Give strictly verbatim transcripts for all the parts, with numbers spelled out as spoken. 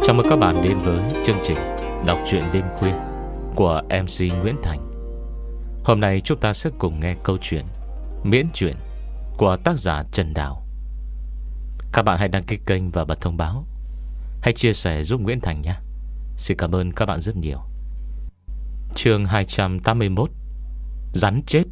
Chào mừng các bạn đến với chương trình đọc truyện đêm khuya của em xê Nguyễn Thành. Hôm nay chúng ta sẽ cùng nghe câu chuyện Miễn truyện của tác giả Trần Đào. Các bạn hãy đăng ký kênh và bật thông báo, hãy chia sẻ giúp Nguyễn Thành nhé. Xin cảm ơn các bạn rất nhiều. Chương hai trăm tám mươi mốt, Rắn chết.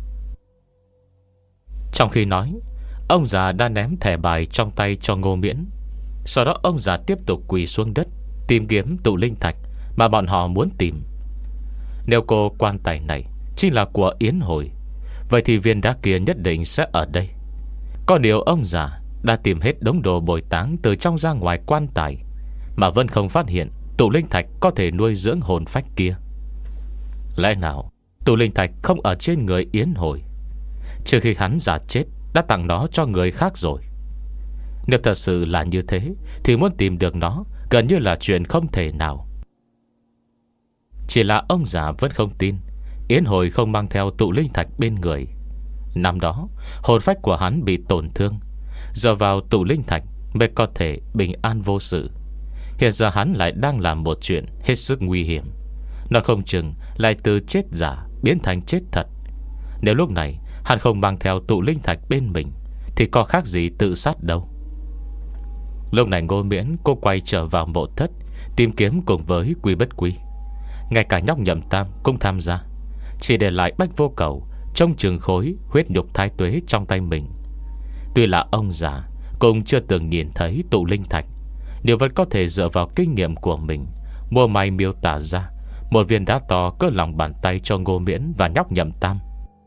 Trong khi nói, ông già đã ném thẻ bài trong tay cho Ngô Miễn. Sau đó ông già tiếp tục quỳ xuống đất tìm kiếm tụ linh thạch mà bọn họ muốn tìm. Nếu cô quan tài này chính là của Yến Hồi, vậy thì viên đá kia nhất định sẽ ở đây. Có điều ông già đã tìm hết đống đồ bồi táng từ trong ra ngoài quan tài, mà vẫn không phát hiện tụ linh thạch có thể nuôi dưỡng hồn phách kia. Lẽ nào tụ linh thạch không ở trên người Yến Hồi? Trước khi hắn già chết đã tặng nó cho người khác rồi. Nếu thật sự là như thế thì muốn tìm được nó gần như là chuyện không thể nào. Chỉ là ông già vẫn không tin Yến Hồi không mang theo tụ linh thạch bên người. Năm đó hồn phách của hắn bị tổn thương, giờ vào tụ linh thạch mới có thể bình an vô sự. Hiện giờ hắn lại đang làm một chuyện hết sức nguy hiểm. Nó không chừng lại từ chết giả biến thành chết thật. Nếu lúc này hắn không mang theo tụ linh thạch bên mình thì có khác gì tự sát đâu. Lúc này Ngô Miễn cô quay trở vào mộ thất tìm kiếm cùng với Quy Bất Quy. Ngay cả nhóc Nhậm Tam cũng tham gia, chỉ để lại Bách Vô Cầu trông chừng khối huyết nhục thái tuế trong tay mình. Tuy là ông già cũng chưa từng nhìn thấy tụ linh thạch, điều vẫn có thể dựa vào kinh nghiệm của mình mua may miêu tả ra một viên đá to cỡ lòng bàn tay cho Ngô Miễn và nhóc Nhậm Tam.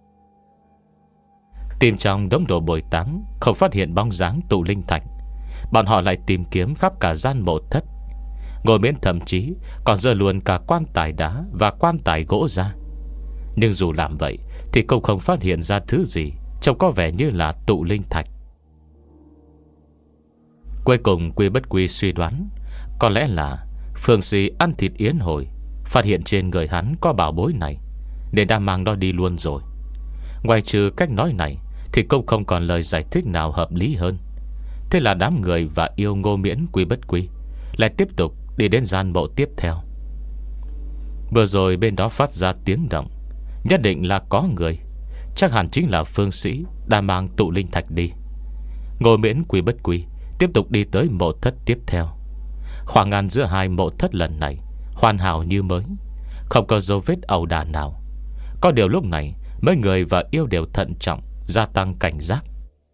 Tìm trong đống đồ bồi táng không phát hiện bóng dáng tụ linh thạch, bọn họ lại tìm kiếm khắp cả gian mộ thất. Ngô Miễn thậm chí còn giơ luôn cả quan tài đá và quan tài gỗ ra. Nhưng dù làm vậy thì cũng không phát hiện ra thứ gì trông có vẻ như là tụ linh thạch. Cuối cùng Quy Bất Quy suy đoán có lẽ là Phương Sĩ ăn thịt Yến Hồi, phát hiện trên người hắn có bảo bối này nên đã mang nó đi luôn rồi. Ngoài trừ cách nói này thì cũng không còn lời giải thích nào hợp lý hơn. Thế là đám người và yêu Ngô Miễn Quy Bất Quy lại tiếp tục đi đến gian mộ tiếp theo. Vừa rồi bên đó phát ra tiếng động, nhất định là có người, chắc hẳn chính là Phương Sĩ đã mang tụ linh thạch đi. Ngô Miễn Quy Bất Quy tiếp tục đi tới mộ thất tiếp theo. Khoảng ngăn giữa hai mộ thất lần này hoàn hảo như mới, không có dấu vết ẩu đả nào. Có điều lúc này mấy người và yêu đều thận trọng, gia tăng cảnh giác.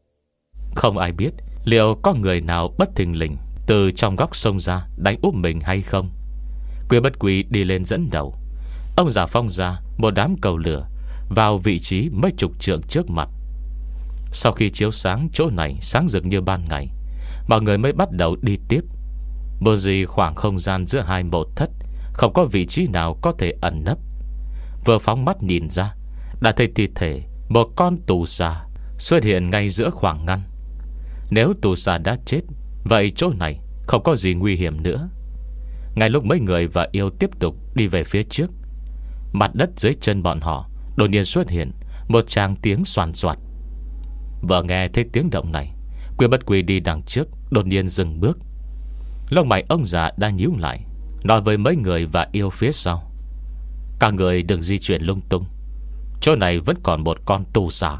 Không ai biết liệu có người nào bất thình lình từ trong góc sông ra đánh úp mình hay không. Quy Bất Quy đi lên dẫn đầu. Ông già phong ra một đám cầu lửa vào vị trí mấy chục trượng trước mặt. Sau khi chiếu sáng chỗ này sáng rực như ban ngày, mọi người mới bắt đầu đi tiếp. Vô gì khoảng không gian giữa hai mộ thất không có vị trí nào có thể ẩn nấp. Vừa phóng mắt nhìn ra đã thấy thi thể một con tù xà xuất hiện ngay giữa khoảng ngăn. Nếu tù xà đã chết, vậy chỗ này không có gì nguy hiểm nữa. Ngay lúc mấy người và yêu tiếp tục đi về phía trước, mặt đất dưới chân bọn họ đột nhiên xuất hiện một tràng tiếng xoàn xoạt. Vừa nghe thấy tiếng động này, Quy Bất Quy đi đằng trước đột nhiên dừng bước. Lông mày ông già đã nhíu lại, nói với mấy người và yêu phía sau: các người đừng di chuyển lung tung, chỗ này vẫn còn một con tù xà.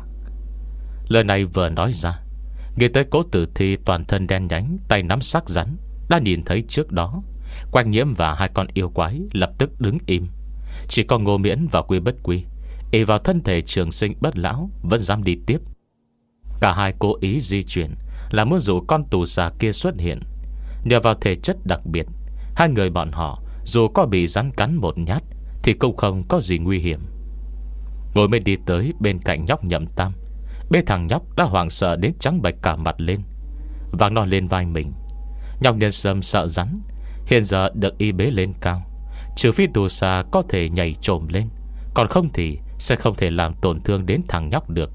Lời này vừa nói ra, nghĩ tới Cố Tử Thi toàn thân đen nhánh, tay nắm xác rắn đã nhìn thấy trước đó. Quang Nhiễm và hai con yêu quái lập tức đứng im. Chỉ có Ngô Miễn và Quy Bất Quy ỷ vào thân thể trường sinh bất lão vẫn dám đi tiếp. Cả hai cố ý di chuyển là muốn dụ con tù xà kia xuất hiện. Nhờ vào thể chất đặc biệt, hai người bọn họ dù có bị rắn cắn một nhát thì cũng không có gì nguy hiểm. Ngồi mới đi tới bên cạnh nhóc Nhậm Tam. Bê thằng nhóc đã hoảng sợ đến trắng bệch cả mặt lên, vác nó lên vai mình. Nhóc Nhân Sâm sợ rắn, hiện giờ được y bế lên cao. Trừ phi tù xà có thể nhảy trồm lên, còn không thì sẽ không thể làm tổn thương đến thằng nhóc được.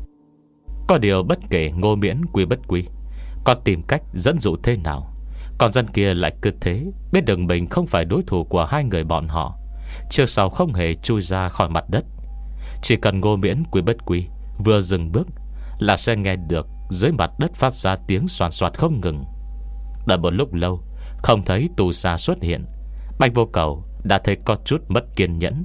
Có điều bất kể Ngô Miễn Quy Bất Quy có tìm cách dẫn dụ thế nào, con dân kia lại cứ thế biết được mình không phải đối thủ của hai người bọn họ, trước sau không hề chui ra khỏi mặt đất. Chỉ cần Ngô Miễn Quy Bất Quy vừa dừng bước là sẽ nghe được dưới mặt đất phát ra tiếng xoàn xoạt không ngừng. Đợi một lúc lâu Không thấy tù xa xuất hiện, Bạch Vô Cầu đã thấy có chút mất kiên nhẫn.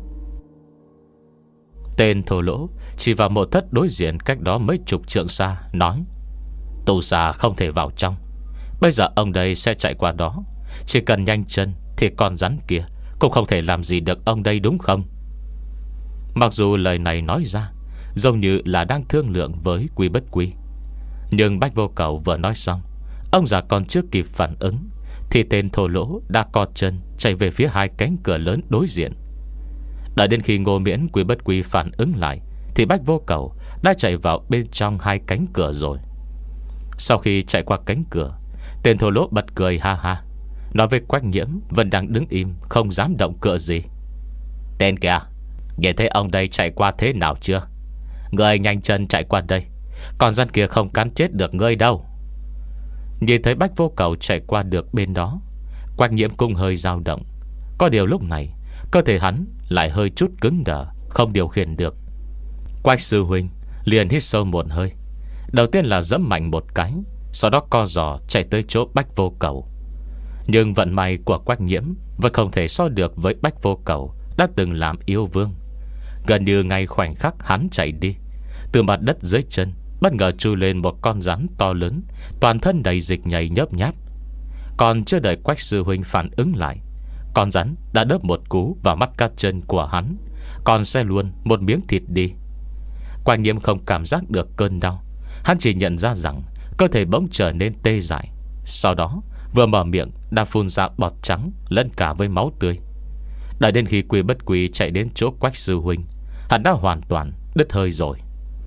Tên thô lỗ chỉ vào mộ thất đối diện cách đó mấy chục trượng xa, nói: tù xa không thể vào trong. Bây giờ ông đây sẽ chạy qua đó. Chỉ cần nhanh chân thì con rắn kia cũng không thể làm gì được ông đây, đúng không? Mặc dù lời này nói ra giống như là đang thương lượng với Quy Bất Quy, nhưng Bạch Vô Cầu vừa nói xong, ông già còn chưa kịp phản ứng thì tên thô lỗ đã co chân chạy về phía hai cánh cửa lớn đối diện. Đợi đến khi Ngô Miễn, Quy Bất Quy phản ứng lại thì Bạch Vô Cầu đã chạy vào bên trong hai cánh cửa rồi. Sau khi chạy qua cánh cửa, tên thô lỗ bật cười ha ha, nói với Quách Nhiễm vẫn đang đứng im không dám động cựa gì: tên kìa, nghe thấy ông đây chạy qua thế nào chưa? Ngươi nhanh chân chạy qua đây, còn rắn kia không cắn chết được ngươi đâu. Nhìn thấy Bạch Vô Cầu chạy qua được bên đó, Quách Nhiễm cũng hơi dao động. Có điều lúc này cơ thể hắn lại hơi chút cứng đờ, không điều khiển được. Quách sư huynh liền hít sâu một hơi. Đầu tiên là giẫm mạnh một cái, sau đó co giò chạy tới chỗ Bạch Vô Cầu. Nhưng vận may của Quách Nhiễm vẫn không thể so được với Bạch Vô Cầu đã từng làm yêu vương. Gần như ngay khoảnh khắc hắn chạy đi, từ mặt đất dưới chân bất ngờ chui lên một con rắn to lớn, toàn thân đầy dịch nhầy nhớp nháp. Còn chưa đợi Quách sư huynh phản ứng lại, con rắn đã đớp một cú vào mắt cá chân của hắn, còn xe luôn một miếng thịt đi. Quách Nhiễm không cảm giác được cơn đau, hắn chỉ nhận ra rằng cơ thể bỗng trở nên tê dại. Sau đó vừa mở miệng đã phun ra bọt trắng lẫn cả với máu tươi. Đợi đến khi Quy Bất Quy chạy đến chỗ Quách sư huynh, hắn đã hoàn toàn đứt hơi rồi.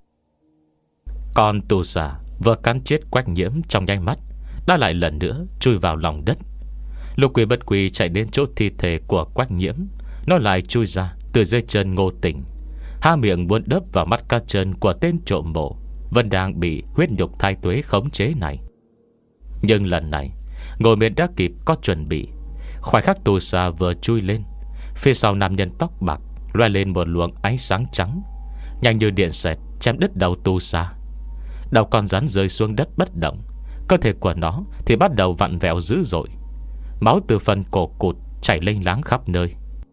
Con tù xà vừa cắn chết Quách Nhiễm trong nháy mắt đã lại lần nữa chui vào lòng đất. Lúc Quy Bất Quy chạy đến chỗ thi thể của Quách Nhiễm, nó lại chui ra từ dưới chân Ngô Tỉnh, há miệng muốn đớp vào mắt cá chân của tên trộm mộ vẫn đang bị huyết nhục thai tuế khống chế này. Nhưng lần này Ngô Miễn đã kịp có chuẩn bị. Khoảnh khắc tù xà vừa chui lên, phía sau nam nhân tóc bạc loe lên một luồng ánh sáng trắng, nhanh như điện xẹt chém đứt đầu tù xà. Đầu con rắn rơi xuống đất bất động, cơ thể của nó thì bắt đầu vặn vẹo dữ dội. Máu từ phần cổ cụt chảy lênh láng khắp nơi.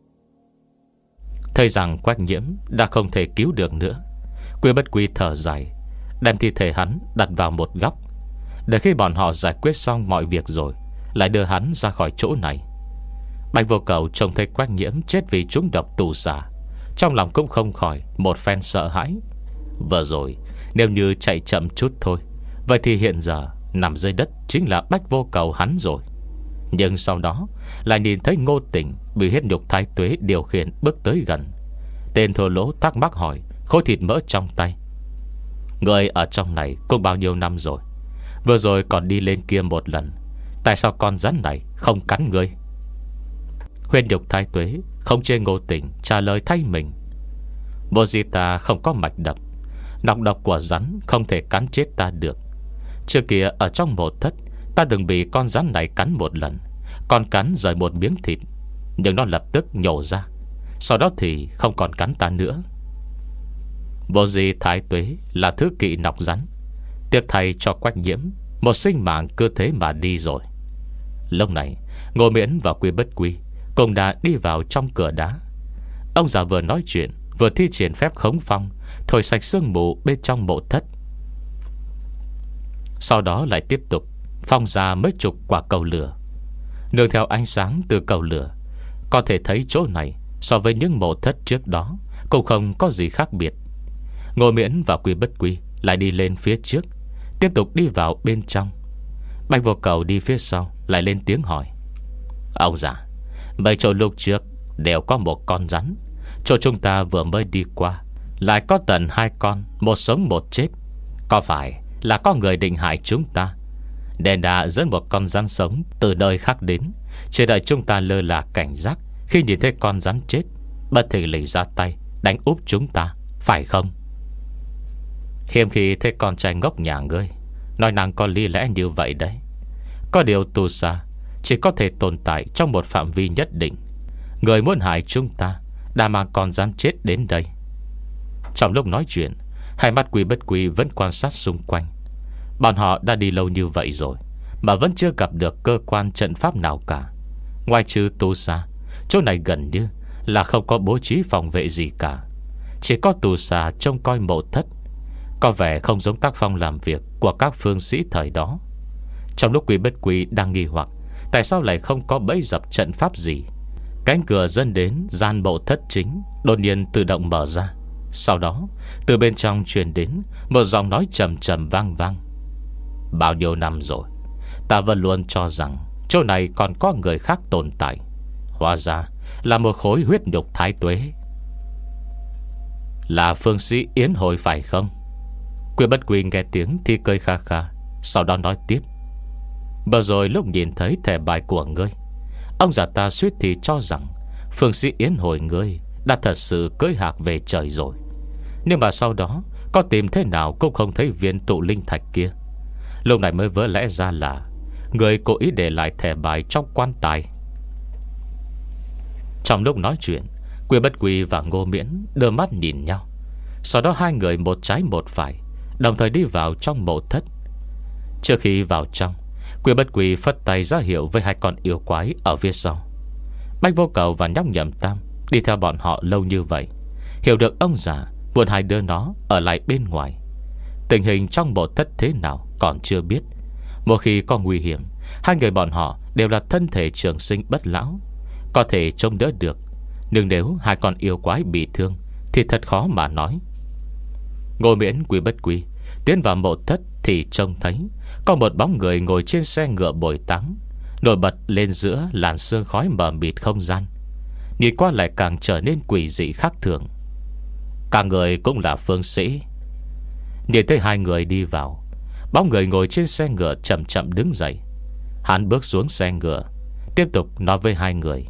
Thấy rằng Quách Nhiễm đã không thể cứu được nữa, Quy Bất Quy thở dài, đem thi thể hắn đặt vào một góc, để khi bọn họ giải quyết xong mọi việc rồi lại đưa hắn ra khỏi chỗ này. Bạch Vô Cầu trông thấy Quách Nhiễm chết vì trúng độc tù xà, trong lòng cũng không khỏi một phen sợ hãi. Vừa rồi nếu như chạy chậm chút thôi, vậy thì hiện giờ nằm dưới đất chính là Bạch Vô Cầu hắn rồi. Nhưng sau đó lại nhìn thấy Ngô Tỉnh bị huyết nhục thái tuế điều khiển bước tới gần. Tên thô lỗ thắc mắc hỏi khối thịt mỡ trong tay: người ở trong này cũng bao nhiêu năm rồi? Vừa rồi còn đi lên kia một lần, tại sao con rắn này không cắn người? Huyết nhục thái tuế không chê Ngô Tỉnh trả lời thay mình: Bồ gì ta không có mạch đập, nọc độc của rắn không thể cắn chết ta được. Trước kia ở trong mộ thất, ta từng bị con rắn này cắn một lần, còn cắn rời một miếng thịt, nhưng nó lập tức nhổ ra, sau đó thì không còn cắn ta nữa. Vô di thái tuế là thứ kỵ nọc rắn, tiếc thay cho Quách Nhiễm một sinh mạng cơ thế mà đi rồi. Lúc này Ngô Miễn và Quy Bất Quy cùng đã đi vào trong cửa đá. Ông già vừa nói chuyện vừa thi triển phép khống phong, thổi sạch sương mù bên trong mộ thất. Sau đó lại tiếp tục phong ra mấy chục quả cầu lửa. Nương theo ánh sáng từ cầu lửa, có thể thấy chỗ này so với những mộ thất trước đó cũng không có gì khác biệt. Ngô Miễn và Quy Bất Quy lại đi lên phía trước, tiếp tục đi vào bên trong. Bạch Vô Cầu đi phía sau lại lên tiếng hỏi: ông già, mấy chỗ lúc trước đều có một con rắn, chỗ chúng ta vừa mới đi qua lại có tận hai con, một sống một chết. Có phải là có người định hại chúng ta, nên đã dẫn một con rắn sống từ nơi khác đến, chỉ đợi chúng ta lơ là cảnh giác, khi nhìn thấy con rắn chết bất thình lình ra tay đánh úp chúng ta, phải không? Hiếm khi thấy con trai ngốc nhà ngươi nói năng có lý lẽ như vậy đấy. Có điều tù xà chỉ có thể tồn tại trong một phạm vi nhất định. Người muốn hại chúng ta đã mang con rắn chết đến đây. Trong lúc nói chuyện, hai mắt Quy Bất Quy vẫn quan sát xung quanh. Bọn họ đã đi lâu như vậy rồi mà vẫn chưa gặp được cơ quan trận pháp nào cả. Ngoài trừ tù xà, chỗ này gần như là không có bố trí phòng vệ gì cả. Chỉ có tù xà trông coi mộ thất. Có vẻ không giống tác phong làm việc của các phương sĩ thời đó. Trong lúc Quy Bất Quy đang nghi hoặc tại sao lại không có bẫy dập trận pháp gì, cánh cửa dẫn đến gian mộ thất chính đột nhiên tự động mở ra. Sau đó từ bên trong truyền đến một giọng nói trầm trầm vang vang: bao nhiêu năm rồi, ta vẫn luôn cho rằng chỗ này còn có người khác tồn tại, hóa ra là một khối huyết nhục thái tuế. Là phương sĩ Yến Hồi phải không? Quy Bất Quy nghe tiếng thì cười kha kha, sau đó nói tiếp: vừa rồi lúc nhìn thấy thẻ bài của ngươi, ông già ta suýt thì cho rằng phương sĩ Yến Hồi ngươi đã thật sự cưỡi hạc về trời rồi. Nhưng mà sau đó có tìm thế nào cũng không thấy viên tụ linh thạch kia. Lúc này mới vỡ lẽ ra là người cố ý để lại thẻ bài trong quan tài. Trong lúc nói chuyện, Quy Bất Quy và Ngô Miễn đưa mắt nhìn nhau. Sau đó hai người một trái một phải đồng thời đi vào trong mộ thất. Trước khi vào trong, Quy Bất Quy phất tay ra hiệu với hai con yêu quái ở phía sau. Bách Vô Cầu và Nhóc Nhậm Tam đi theo bọn họ lâu như vậy, hiểu được ông già muốn hai đứa nó ở lại bên ngoài. Tình hình trong mộ thất thế nào còn chưa biết. Một khi có nguy hiểm, hai người bọn họ đều là thân thể trường sinh bất lão, có thể trông đỡ được. Nhưng nếu hai con yêu quái bị thương thì thật khó mà nói. Ngô Miễn, Quy Bất Quy tiến vào mộ thất thì trông thấy có một bóng người ngồi trên xe ngựa bồi táng, nổi bật lên giữa làn sương khói mờ mịt không gian. Nhìn qua lại càng trở nên quỷ dị khác thường. Cả người cũng là phương sĩ. Nhìn thấy hai người đi vào, bóng người ngồi trên xe ngựa chậm chậm đứng dậy. Hắn bước xuống xe ngựa, tiếp tục nói với hai người: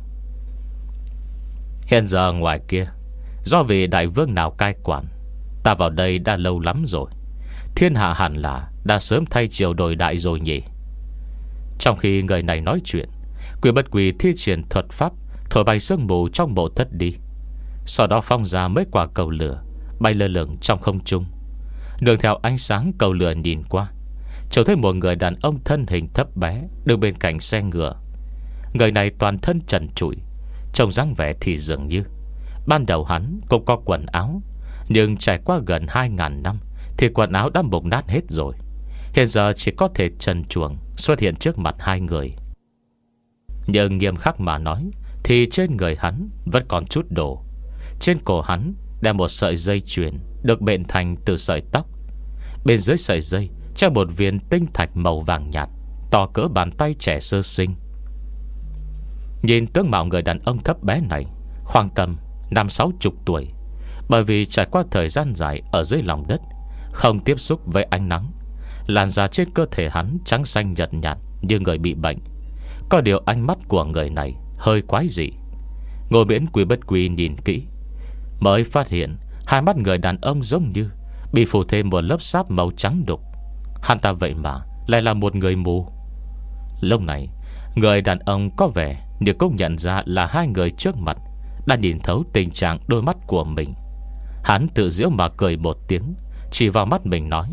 hiện giờ ngoài kia, do vì đại vương nào cai quản, ta vào đây đã lâu lắm rồi. Thiên hạ hẳn là đã sớm thay triều đổi đại rồi nhỉ. Trong khi người này nói chuyện, Quy Bất Quy thi triển thuật pháp thổi bay sương mù trong mộ thất đi. Sau đó phong ra mấy quả cầu lửa bay lơ lửng trong không trung. Nương theo ánh sáng cầu lửa nhìn qua, trông thấy một người đàn ông thân hình thấp bé đứng bên cạnh xe ngựa. Người này toàn thân trần trụi, trông dáng vẻ thì dường như ban đầu hắn cũng có quần áo, nhưng trải qua gần hai ngàn năm thì quần áo đã mục nát hết rồi. Hiện giờ chỉ có thể trần truồng xuất hiện trước mặt hai người. Nhưng nghiêm khắc mà nói thì trên người hắn vẫn còn chút đồ. Trên cổ hắn đeo một sợi dây chuyền được bện thành từ sợi tóc. Bên dưới sợi dây treo một viên tinh thạch màu vàng nhạt, to cỡ bàn tay trẻ sơ sinh. Nhìn tướng mạo người đàn ông thấp bé này, khoảng tầm năm sáu chục tuổi. Bởi vì trải qua thời gian dài ở dưới lòng đất, không tiếp xúc với ánh nắng, làn da trên cơ thể hắn trắng xanh nhợt nhạt như người bị bệnh. Có điều ánh mắt của người này hơi quái dị. Ngô Miễn, Quy Bất Quy nhìn kỹ mới phát hiện hai mắt người đàn ông giống như bị phủ thêm một lớp sáp màu trắng đục. Hắn ta vậy mà lại là một người mù. Lúc này người đàn ông có vẻ như cũng nhận ra là hai người trước mặt đã nhìn thấu tình trạng đôi mắt của mình. Hắn tự giễu mà cười một tiếng, chỉ vào mắt mình nói: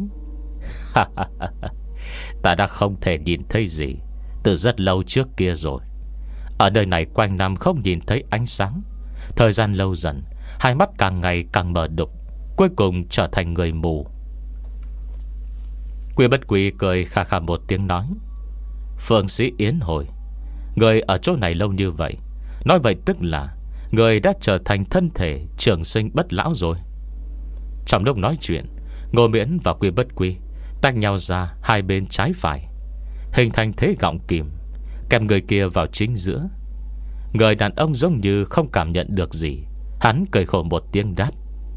ta đã không thể nhìn thấy gì từ rất lâu trước kia rồi. Ở nơi này quanh năm không nhìn thấy ánh sáng. Thời gian lâu dần, hai mắt càng ngày càng mờ đục, cuối cùng trở thành người mù. Quy Bất Quy cười khà khà một tiếng nói: phương sĩ Yến Hồi, người ở chỗ này lâu như vậy, nói vậy tức là người đã trở thành thân thể trường sinh bất lão rồi. Trong lúc nói chuyện, Ngô Miễn và Quy Bất Quy tách nhau ra hai bên trái phải, hình thành thế gọng kìm, kèm người kia vào chính giữa. Người đàn ông giống như không cảm nhận được gì. Hắn cười khổ một tiếng đáp: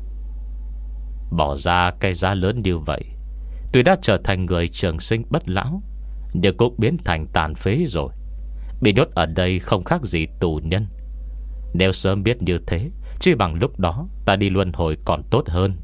bỏ ra cái giá lớn như vậy, tuy đã trở thành người trường sinh bất lão, nhưng cũng biến thành tàn phế rồi. Bị nhốt ở đây không khác gì tù nhân. Nếu sớm biết như thế, chỉ bằng lúc đó ta đi luân hồi còn tốt hơn.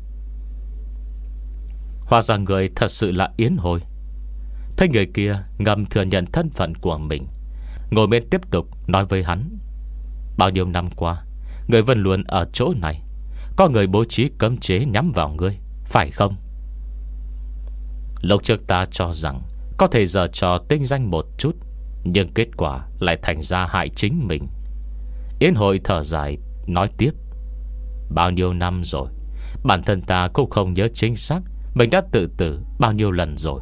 Hóa ra người thật sự là Yến Hồi. Thấy người kia ngầm thừa nhận thân phận của mình, Ngô Miễn tiếp tục nói với hắn: bao nhiêu năm qua, người vẫn luôn ở chỗ này. Có người bố trí cấm chế nhắm vào ngươi, phải không? Lúc trước ta cho rằng có thể giở trò tinh danh một chút, nhưng kết quả lại thành ra hại chính mình. Yến Hồi thở dài nói tiếp: Bao nhiêu năm rồi, bản thân ta cũng không nhớ chính xác mình đã tự tử bao nhiêu lần rồi.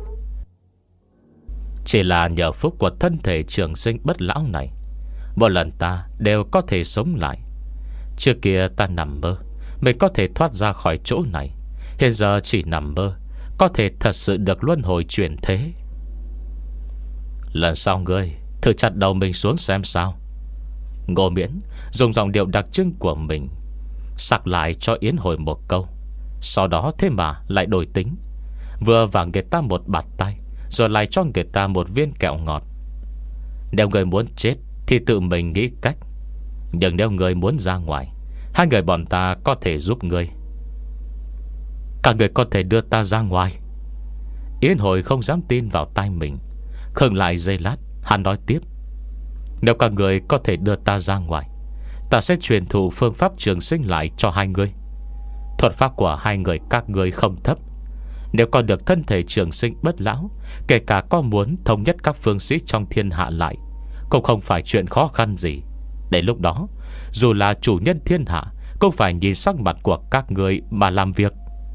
Chỉ là nhờ phúc của thân thể trường sinh bất lão này, một lần ta đều có thể sống lại. Trước kia ta nằm mơ mình có thể thoát ra khỏi chỗ này, hiện giờ chỉ nằm mơ có thể thật sự được luân hồi chuyển thế. Lần sau ngươi thử chặt đầu mình xuống xem sao. Ngô Miễn dùng giọng điệu đặc trưng của mình sặc lại cho Yến Hồi một câu. Sau đó thế mà lại đổi tính, vừa vàng người ta một bạt tay, rồi lại cho người ta một viên kẹo ngọt. Nếu người muốn chết thì tự mình nghĩ cách, nhưng nếu người muốn ra ngoài, hai người bọn ta có thể giúp người. Cả người có thể đưa ta ra ngoài? Yến Hồi không dám tin vào tai mình. Khựng lại giây lát, hắn nói tiếp: Nếu cả người có thể đưa ta ra ngoài, ta sẽ truyền thụ phương pháp trường sinh lại cho hai người. Thuật pháp của hai người các người không thấp. Nếu có được thân thể trường sinh bất lão, kể cả có muốn thống nhất các phương sĩ trong thiên hạ lại, cũng không phải chuyện khó khăn gì. Đến lúc đó, dù là chủ nhân thiên hạ, cũng phải nhìn sắc mặt của các người mà làm việc.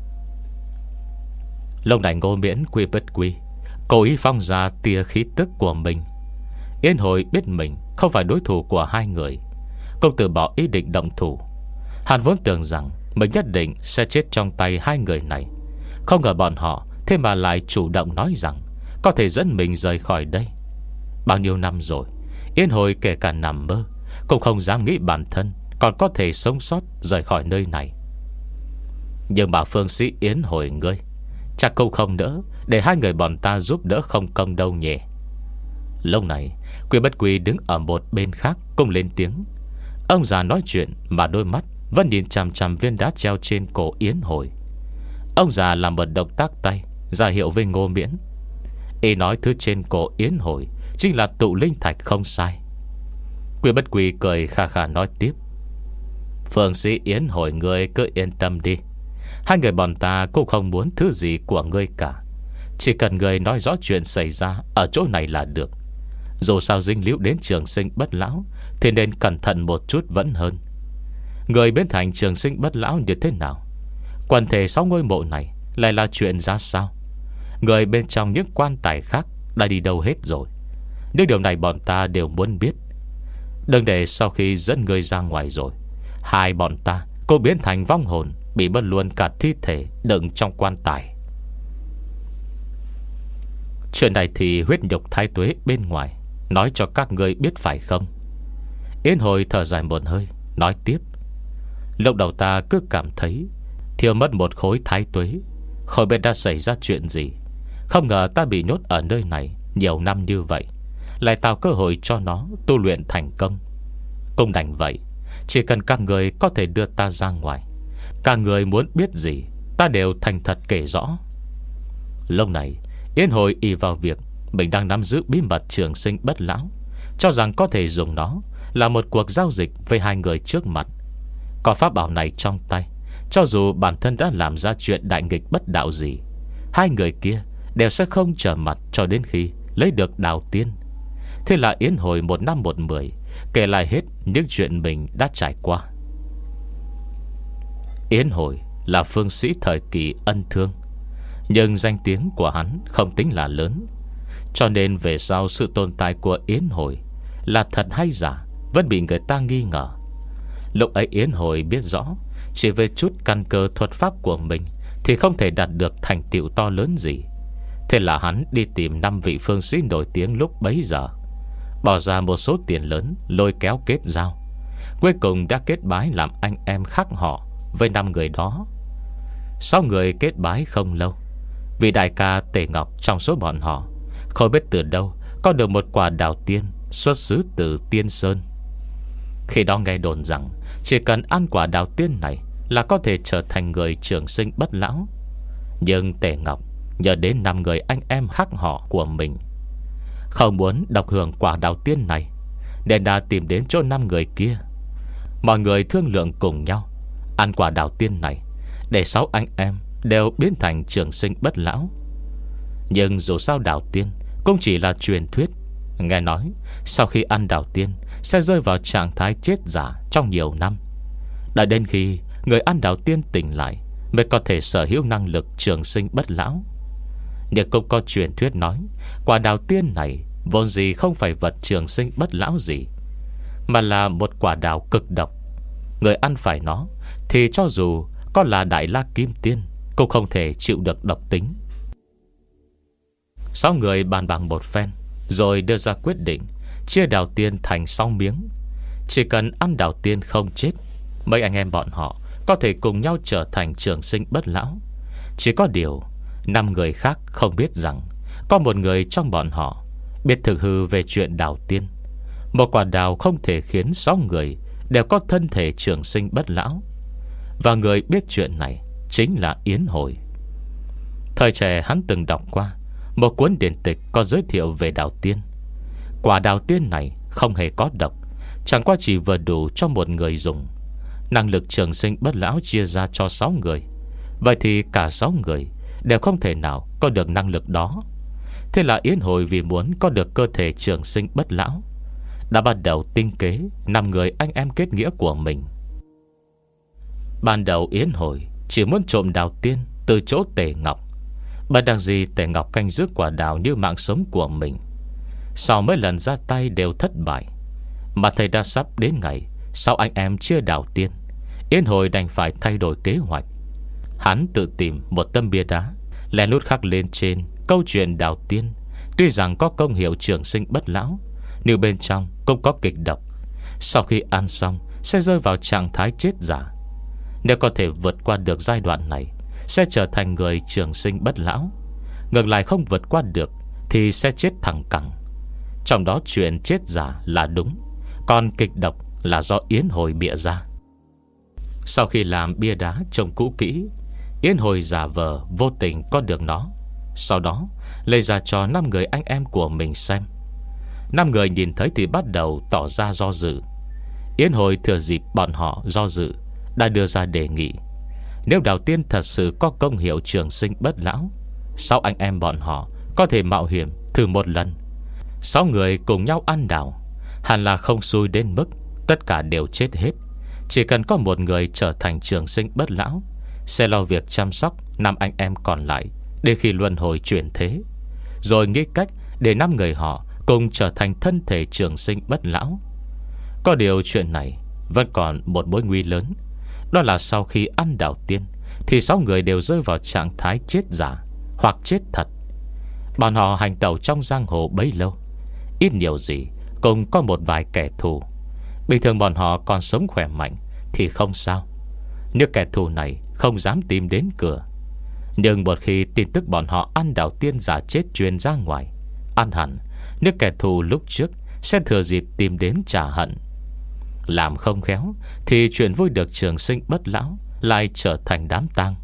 Lúc này Ngô Miễn quy bất quy cố ý phong ra tia khí tức của mình. Yến Hồi biết mình không phải đối thủ của hai người, cũng từ bỏ ý định động thủ. Hắn vốn tưởng rằng mình nhất định sẽ chết trong tay hai người này, không ngờ bọn họ thế mà lại chủ động nói rằng có thể dẫn mình rời khỏi đây. Bao nhiêu năm rồi, Yến Hồi kể cả nằm mơ cũng không dám nghĩ bản thân còn có thể sống sót rời khỏi nơi này. Nhưng bảo phương sĩ Yến Hồi ngươi chắc cũng không nỡ để hai người bọn ta giúp đỡ không công đâu nhỉ. Lúc này Quy Bất Quy đứng ở một bên khác cũng lên tiếng. Ông già nói chuyện mà đôi mắt vẫn nhìn chằm chằm viên đá treo trên cổ Yến Hồi. Ông già làm một động tác tay ra hiệu với Ngô Miễn. Y nói thứ trên cổ Yến Hồi chính là tụ linh thạch không sai. Quy Bất Quy cười khà khà nói tiếp: Phương sĩ Yến Hồi ngươi cứ yên tâm đi, hai người bọn ta cũng không muốn thứ gì của ngươi cả. Chỉ cần ngươi nói rõ chuyện xảy ra ở chỗ này là được. Dù sao dính líu đến trường sinh bất lão thì nên cẩn thận một chút vẫn hơn. Người biến thành trường sinh bất lão như thế nào, quần thể sáu ngôi mộ này lại là chuyện ra sao, người bên trong những quan tài khác đã đi đâu hết rồi. Những điều này bọn ta đều muốn biết. Đừng để sau khi dẫn người ra ngoài rồi, hai bọn ta cô biến thành vong hồn, bị mất luôn cả thi thể đựng trong quan tài. Chuyện này thì huyết nhục thái tuế bên ngoài nói cho các người biết phải không? Yến Hồi thở dài một hơi nói tiếp: Lúc đầu ta cứ cảm thấy thiếu mất một khối thái tuế, không biết đã xảy ra chuyện gì. Không ngờ ta bị nhốt ở nơi này nhiều năm như vậy, lại tạo cơ hội cho nó tu luyện thành công. Cũng đành vậy, chỉ cần các người có thể đưa ta ra ngoài, các người muốn biết gì ta đều thành thật kể rõ. Lúc này Yến Hồi y vào việc mình đang nắm giữ bí mật trường sinh bất lão, cho rằng có thể dùng nó là một cuộc giao dịch với hai người trước mặt. Có pháp bảo này trong tay, cho dù bản thân đã làm ra chuyện đại nghịch bất đạo gì, hai người kia đều sẽ không trở mặt cho đến khi lấy được đào tiên. Thế là Yến Hồi một năm một mười kể lại hết những chuyện mình đã trải qua. Yến Hồi là phương sĩ thời kỳ ân thương, nhưng danh tiếng của hắn không tính là lớn, cho nên về sau sự tồn tại của Yến Hồi là thật hay giả vẫn bị người ta nghi ngờ. Lúc ấy Yến Hồi biết rõ chỉ về chút căn cơ thuật pháp của mình thì không thể đạt được thành tựu to lớn gì. Thế là hắn đi tìm năm vị phương sĩ nổi tiếng lúc bấy giờ, bỏ ra một số tiền lớn lôi kéo kết giao. Cuối cùng đã kết bái làm anh em khác họ với năm người đó. Sau người kết bái không lâu, vị đại ca Tề Ngọc trong số bọn họ không biết từ đâu có được một quả đào tiên xuất xứ từ Tiên Sơn. Khi đó nghe đồn rằng chỉ cần ăn quả đào tiên này là có thể trở thành người trường sinh bất lão. Nhưng Tề Ngọc nhớ đến năm người anh em khác họ của mình, không muốn độc hưởng quả đào tiên này, nên đã tìm đến chỗ năm người kia. Mọi người thương lượng cùng nhau ăn quả đào tiên này, để sáu anh em đều biến thành trường sinh bất lão. Nhưng dù sao đào tiên cũng chỉ là truyền thuyết. Nghe nói sau khi ăn đào tiên sẽ rơi vào trạng thái chết giả trong nhiều năm. Đã đến khi người ăn đào tiên tỉnh lại mới có thể sở hữu năng lực trường sinh bất lão. Nhưng cũng có truyền thuyết nói quả đào tiên này vốn gì không phải vật trường sinh bất lão gì, mà là một quả đào cực độc. Người ăn phải nó thì cho dù có là Đại La Kim Tiên cũng không thể chịu được độc tính. Sáu người bàn bạc một phen rồi đưa ra quyết định chia đào tiên thành sáu miếng. Chỉ cần ăn đào tiên không chết, mấy anh em bọn họ có thể cùng nhau trở thành trường sinh bất lão. Chỉ có điều năm người khác không biết rằng có một người trong bọn họ biết thực hư về chuyện đào tiên. Một quả đào không thể khiến sáu người đều có thân thể trường sinh bất lão. Và người biết chuyện này chính là Yến Hồi. Thời trẻ hắn từng đọc qua một cuốn điển tịch có giới thiệu về đào tiên. Quả đào tiên này không hề có độc, chẳng qua chỉ vừa đủ cho một người dùng. Năng lực trường sinh bất lão chia ra cho sáu người, vậy thì cả sáu người đều không thể nào có được năng lực đó. Thế là Yến Hồi vì muốn có được cơ thể trường sinh bất lão, đã bắt đầu tinh kế năm người anh em kết nghĩa của mình. Ban đầu Yến Hồi chỉ muốn trộm đào tiên từ chỗ Tề Ngọc, bởi đặc gì Tề Ngọc canh giữ quả đào như mạng sống của mình. Sau mấy lần ra tay đều thất bại, mà thầy đã sắp đến ngày sau anh em chia đào tiên, Yến Hồi đành phải thay đổi kế hoạch. Hắn tự tìm một tấm bia đá, lén lút khắc lên trên câu chuyện đào tiên. Tuy rằng có công hiệu trường sinh bất lão, nhưng bên trong cũng có kịch độc. Sau khi ăn xong sẽ rơi vào trạng thái chết giả. Nếu có thể vượt qua được giai đoạn này, sẽ trở thành người trường sinh bất lão. Ngược lại không vượt qua được thì sẽ chết thẳng cẳng. Trong đó chuyện chết giả là đúng, còn kịch độc là do Yến Hồi bịa ra. Sau khi làm bia đá trông cũ kỹ, Yến Hồi giả vờ vô tình có được nó. Sau đó lấy ra cho năm người anh em của mình xem. Năm người nhìn thấy thì bắt đầu tỏ ra do dự. Yến Hồi thừa dịp bọn họ do dự, đã đưa ra đề nghị. Nếu đào tiên thật sự có công hiệu trường sinh bất lão, sáu anh em bọn họ có thể mạo hiểm thử một lần. Sáu người cùng nhau ăn đào, hẳn là không xui đến mức tất cả đều chết hết. Chỉ cần có một người trở thành trường sinh bất lão, sẽ lo việc chăm sóc năm anh em còn lại để khi luân hồi chuyển thế, rồi nghĩ cách để năm người họ cùng trở thành thân thể trường sinh bất lão. Có điều chuyện này vẫn còn một mối nguy lớn. Đó là sau khi ăn đào tiên thì sáu người đều rơi vào trạng thái chết giả hoặc chết thật. Bọn họ hành tẩu trong giang hồ bấy lâu, ít nhiều gì cũng có một vài kẻ thù. Bình thường bọn họ còn sống khỏe mạnh thì không sao, nhưng kẻ thù này không dám tìm đến cửa. Nhưng một khi tin tức bọn họ ăn đào tiên giả chết truyền ra ngoài, ăn hẳn nếu kẻ thù lúc trước sẽ thừa dịp tìm đến trả hận. Làm không khéo thì chuyện vui được trường sinh bất lão lại trở thành đám tang.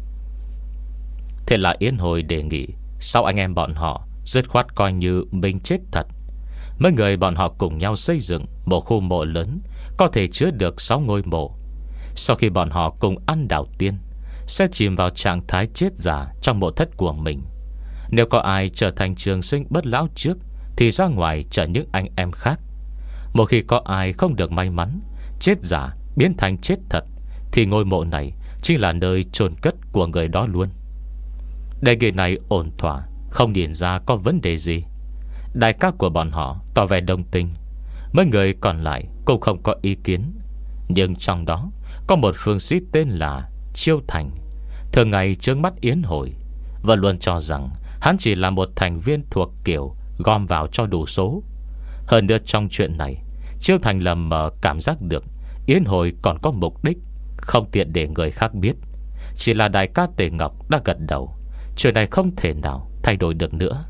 Thế là Yến Hồi đề nghị sau anh em bọn họ dứt khoát coi như mình chết thật. Mấy người bọn họ cùng nhau xây dựng một khu mộ lớn, có thể chứa được sáu ngôi mộ. Sau khi bọn họ cùng ăn đào tiên, sẽ chìm vào trạng thái chết giả trong mộ thất của mình. Nếu có ai trở thành trường sinh bất lão trước thì ra ngoài chờ những anh em khác. Một khi có ai không được may mắn, chết giả biến thành chết thật, thì ngôi mộ này chính là nơi chôn cất của người đó luôn. Đề nghị này ổn thỏa, không nhìn ra có vấn đề gì. Đại ca của bọn họ tỏ vẻ đồng tình, mấy người còn lại cũng không có ý kiến. Nhưng trong đó có một phương sĩ tên là Chiêu Thành, thường ngày trướng mắt Yến Hồi, và luôn cho rằng hắn chỉ là một thành viên thuộc kiểu gom vào cho đủ số. Hơn nữa trong chuyện này, Chiêu Thành lầm mờ cảm giác được Yến Hồi còn có mục đích, không tiện để người khác biết. Chỉ là đại ca Tề Ngọc đã gật đầu, chuyện này không thể nào thay đổi được nữa.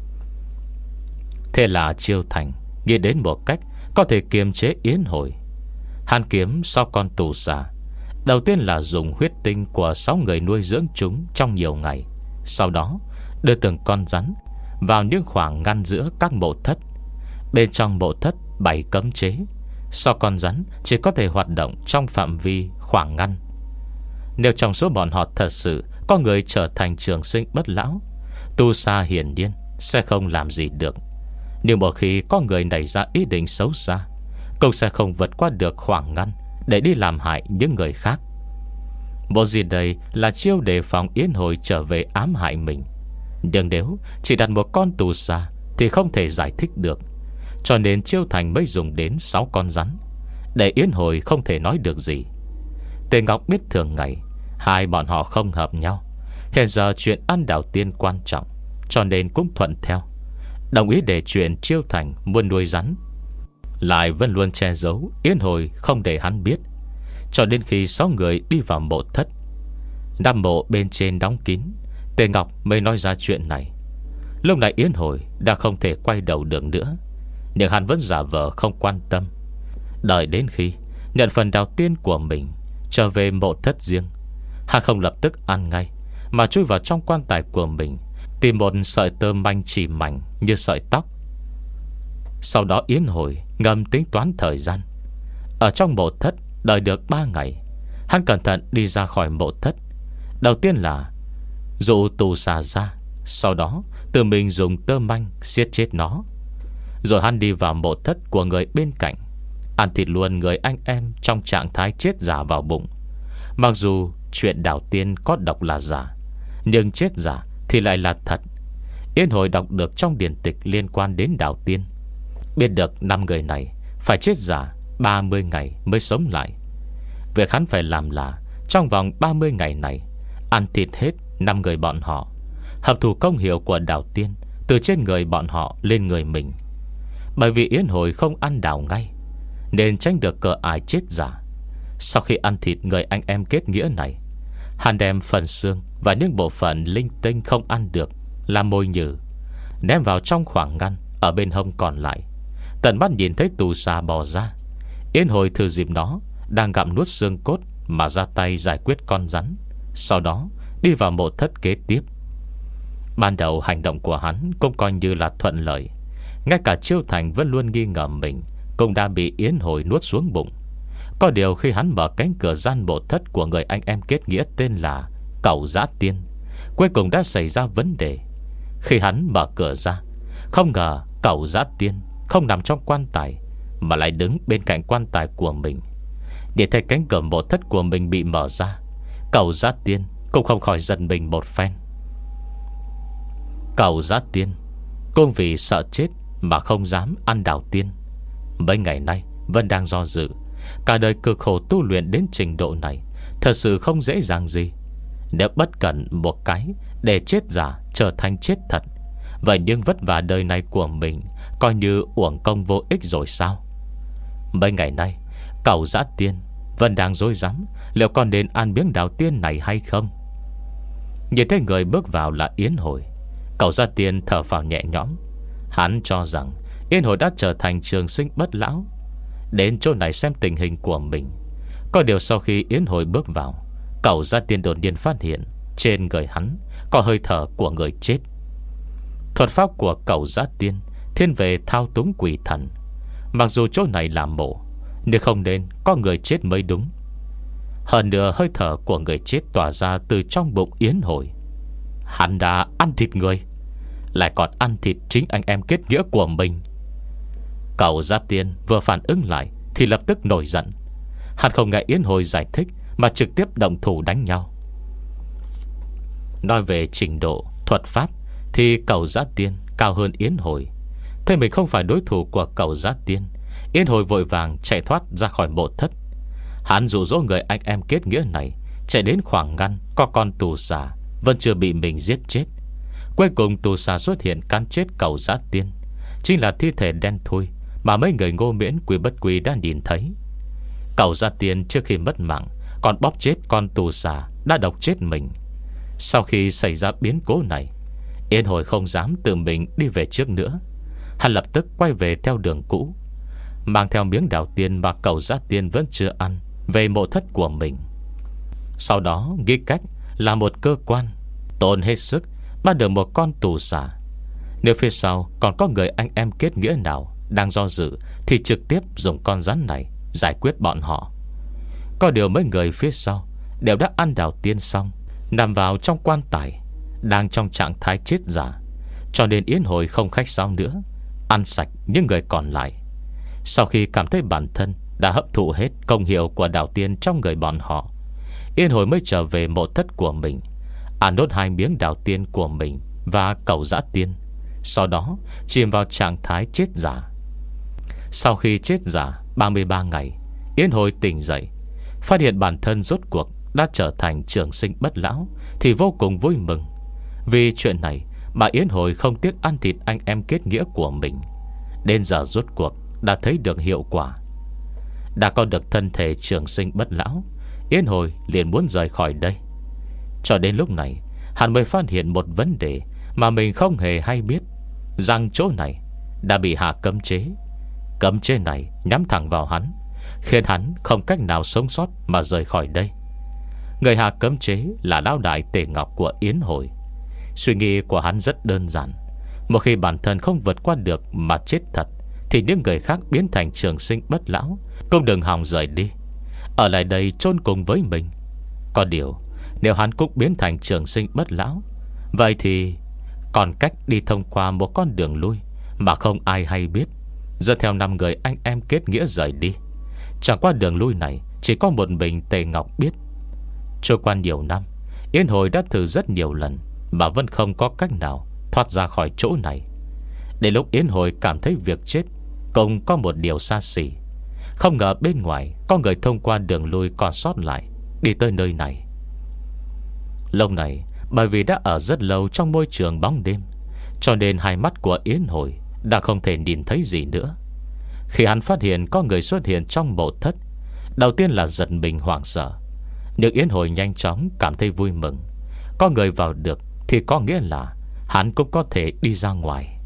Thế là Chiêu Thành nghĩ đến một cách có thể kiềm chế Yến Hồi. Hắn kiếm sau con tù xà, đầu tiên là dùng huyết tinh của sáu người nuôi dưỡng chúng trong nhiều ngày. Sau đó đưa từng con rắn vào những khoảng ngăn giữa các mộ thất. Bên trong mộ thất bày cấm chế, sau con rắn chỉ có thể hoạt động trong phạm vi khoảng ngăn. Nếu trong số bọn họ thật sự có người trở thành trường sinh bất lão, tu sa hiển nhiên sẽ không làm gì được. Nhưng một khi có người nảy ra ý định xấu xa, cũng sẽ không vượt qua được khoảng ngăn để đi làm hại những người khác. Bộ gì đây là chiêu đề phòng Yến Hồi trở về ám hại mình. Nhưng nếu chỉ đặt một con tù xà thì không thể giải thích được, cho nên Chiêu Thành mới dùng đến sáu con rắn, để Yến Hồi không thể nói được gì. Tề Ngọc biết thường ngày hai bọn họ không hợp nhau, hiện giờ chuyện ăn đào tiên quan trọng, cho nên cũng thuận theo, đồng ý để chuyện Chiêu Thành muốn nuôi rắn. Lại vẫn luôn che giấu Yến Hồi, không để hắn biết, cho đến khi sáu người đi vào mộ thất. Năm mộ bên trên đóng kín, Tề Ngọc mới nói ra chuyện này. Lúc này Yến Hồi đã không thể quay đầu được nữa, nhưng hắn vẫn giả vờ không quan tâm. Đợi đến khi nhận phần đào tiên của mình, trở về mộ thất riêng, hắn không lập tức ăn ngay, mà chui vào trong quan tài của mình, tìm một sợi tơ manh chỉ mảnh như sợi tóc. Sau đó Yến Hồi ngầm tính toán thời gian. Ở trong mộ thất đợi được ba ngày, hắn cẩn thận đi ra khỏi mộ thất. Đầu tiên là dụ tù xà ra, sau đó tự mình dùng tơ manh siết chết nó. Rồi hắn đi vào mộ thất của người bên cạnh, ăn thịt luôn người anh em trong trạng thái chết giả vào bụng. Mặc dù chuyện đào tiên có độc là giả, nhưng chết giả thì lại là thật. Yến Hồi đọc được trong điển tịch liên quan đến đào tiên, biết được năm người này phải chết giả ba mươi ngày mới sống lại. Việc hắn phải làm là trong vòng ba mươi ngày này ăn thịt hết năm người bọn họ, hợp thủ công hiệu của đào tiên từ trên người bọn họ lên người mình. Bởi vì Yến Hồi không ăn đào ngay, nên tránh được cờ ải chết giả. Sau khi ăn thịt người anh em kết nghĩa này, hắn đem phần xương và những bộ phận linh tinh không ăn được làm mồi nhử, ném vào trong khoảng ngăn ở bên hông còn lại. Tận mắt nhìn thấy tù xà bò ra, Yến Hồi thừa dịp nó đang gặm nuốt xương cốt mà ra tay giải quyết con rắn, sau đó đi vào mộ thất kế tiếp. Ban đầu hành động của hắn cũng coi như là thuận lợi. Ngay cả Chiêu Thành vẫn luôn nghi ngờ mình cũng đã bị Yến Hồi nuốt xuống bụng. Có điều khi hắn mở cánh cửa gian mộ thất của người anh em kết nghĩa tên là Cẩu Dã Tiên, cuối cùng đã xảy ra vấn đề. Khi hắn mở cửa ra, không ngờ Cẩu Dã Tiên không nằm trong quan tài, mà lại đứng bên cạnh quan tài của mình. Để thấy cánh cửa mộ thất của mình bị mở ra, Cẩu Dã Tiên cũng không khỏi giận mình một phen. Cẩu Dã Tiên cũng vì sợ chết mà không dám ăn đào tiên. Mấy ngày nay vẫn đang do dự. Cả đời cực khổ tu luyện đến trình độ này thật sự không dễ dàng gì. Nếu bất cẩn một cái để chết giả trở thành chết thật, vậy nhưng vất vả đời này của mình coi như uổng công vô ích rồi sao? Mấy ngày nay Cẩu Dã Tiên vẫn đang rối rắm liệu còn nên ăn miếng đào tiên này hay không. Nhìn thấy người bước vào là Yến Hồi, Cẩu Dã Tiên thở phào nhẹ nhõm. Hắn cho rằng Yến Hồi đã trở thành trường sinh bất lão, đến chỗ này xem tình hình của mình. Có điều sau khi Yến Hồi bước vào, Cẩu Dã Tiên đột nhiên phát hiện trên người hắn có hơi thở của người chết. Thuật pháp của Cẩu Dã Tiên thiên về thao túng quỷ thần. Mặc dù chỗ này là mộ, nhưng không nên có người chết mới đúng. Hơn nữa hơi thở của người chết tỏa ra từ trong bụng Yến Hồi. Hắn đã ăn thịt người, lại còn ăn thịt chính anh em kết nghĩa của mình. Cẩu Dã Tiên vừa phản ứng lại thì lập tức nổi giận. Hắn không nghe Yến Hồi giải thích mà trực tiếp động thủ đánh nhau. Nói về trình độ thuật pháp thì Cẩu Dã Tiên cao hơn Yến Hồi. Thế mình không phải đối thủ của Cẩu Dã Tiên, Yến Hồi vội vàng chạy thoát ra khỏi mộ thất. Hắn dụ dỗ người anh em kết nghĩa này chạy đến khoảng ngăn có con tù xà vẫn chưa bị mình giết chết. Cuối cùng tù xà xuất hiện cắn chết Cẩu Dã Tiên, chính là thi thể đen thui mà mấy người Ngô Miễn Quý Bất Quý đã nhìn thấy. Cẩu Dã Tiên trước khi mất mạng còn bóp chết con tù xà đã độc chết mình. Sau khi xảy ra biến cố này, Yến Hồi không dám tự mình đi về trước nữa. Hắn lập tức quay về theo đường cũ, mang theo miếng đào tiên mà Cẩu Dã Tiên vẫn chưa ăn về mộ thất của mình. Sau đó nghĩ cách là một cơ quan, tốn hết sức bắt được một con tù xà. Nếu phía sau còn có người anh em kết nghĩa nào đang do dự thì trực tiếp dùng con rắn này giải quyết bọn họ. Có điều mấy người phía sau đều đã ăn đào tiên xong, nằm vào trong quan tài, đang trong trạng thái chết giả. Cho nên Yến Hồi không khách sáo nữa, ăn sạch những người còn lại. Sau khi cảm thấy bản thân đã hấp thụ hết công hiệu của đạo tiên trong người bọn họ, Yến Hồi mới trở về mộ thất của mình, ăn nốt hai miếng đạo tiên của mình và cẩu dã tiên. Sau đó chìm vào trạng thái chết giả. Sau khi chết giả ba mươi ba ngày, Yến Hồi tỉnh dậy, phát hiện bản thân rốt cuộc đã trở thành trường sinh bất lão, thì vô cùng vui mừng. Vì chuyện này mà Yến Hồi không tiếc ăn thịt anh em kết nghĩa của mình. Đến giờ rốt cuộc đã thấy được hiệu quả. Đã có được thân thể trường sinh bất lão, Yến Hồi liền muốn rời khỏi đây. Cho đến lúc này hắn mới phát hiện một vấn đề mà mình không hề hay biết, rằng chỗ này đã bị hạ cấm chế. Cấm chế này nhắm thẳng vào hắn, khiến hắn không cách nào sống sót mà rời khỏi đây. Người hạ cấm chế là lão đại Tề Ngọc của Yến Hồi. Suy nghĩ của hắn rất đơn giản: một khi bản thân không vượt qua được mà chết thật, thì những người khác biến thành trường sinh bất lão cũng đừng hòng rời đi, ở lại đây chôn cùng với mình. Có điều nếu hắn cũng biến thành trường sinh bất lão, vậy thì còn cách đi thông qua một con đường lui mà không ai hay biết, dẫn theo năm người anh em kết nghĩa rời đi. Chẳng qua đường lui này chỉ có một mình Tề Ngọc biết. Trôi qua nhiều năm, Yến Hồi đã thử rất nhiều lần mà vẫn không có cách nào thoát ra khỏi chỗ này. Đến lúc Yến Hồi cảm thấy việc chết cũng có một điều xa xỉ, không ngờ bên ngoài có người thông qua đường lui còn sót lại đi tới nơi này. Lâu này, bởi vì đã ở rất lâu trong môi trường bóng đêm, cho nên hai mắt của Yến Hồi đã không thể nhìn thấy gì nữa. Khi hắn phát hiện có người xuất hiện trong mộ thất, đầu tiên là giật mình hoảng sợ, nhưng Yến Hồi nhanh chóng cảm thấy vui mừng. Có người vào được thì có nghĩa là hắn cũng có thể đi ra ngoài.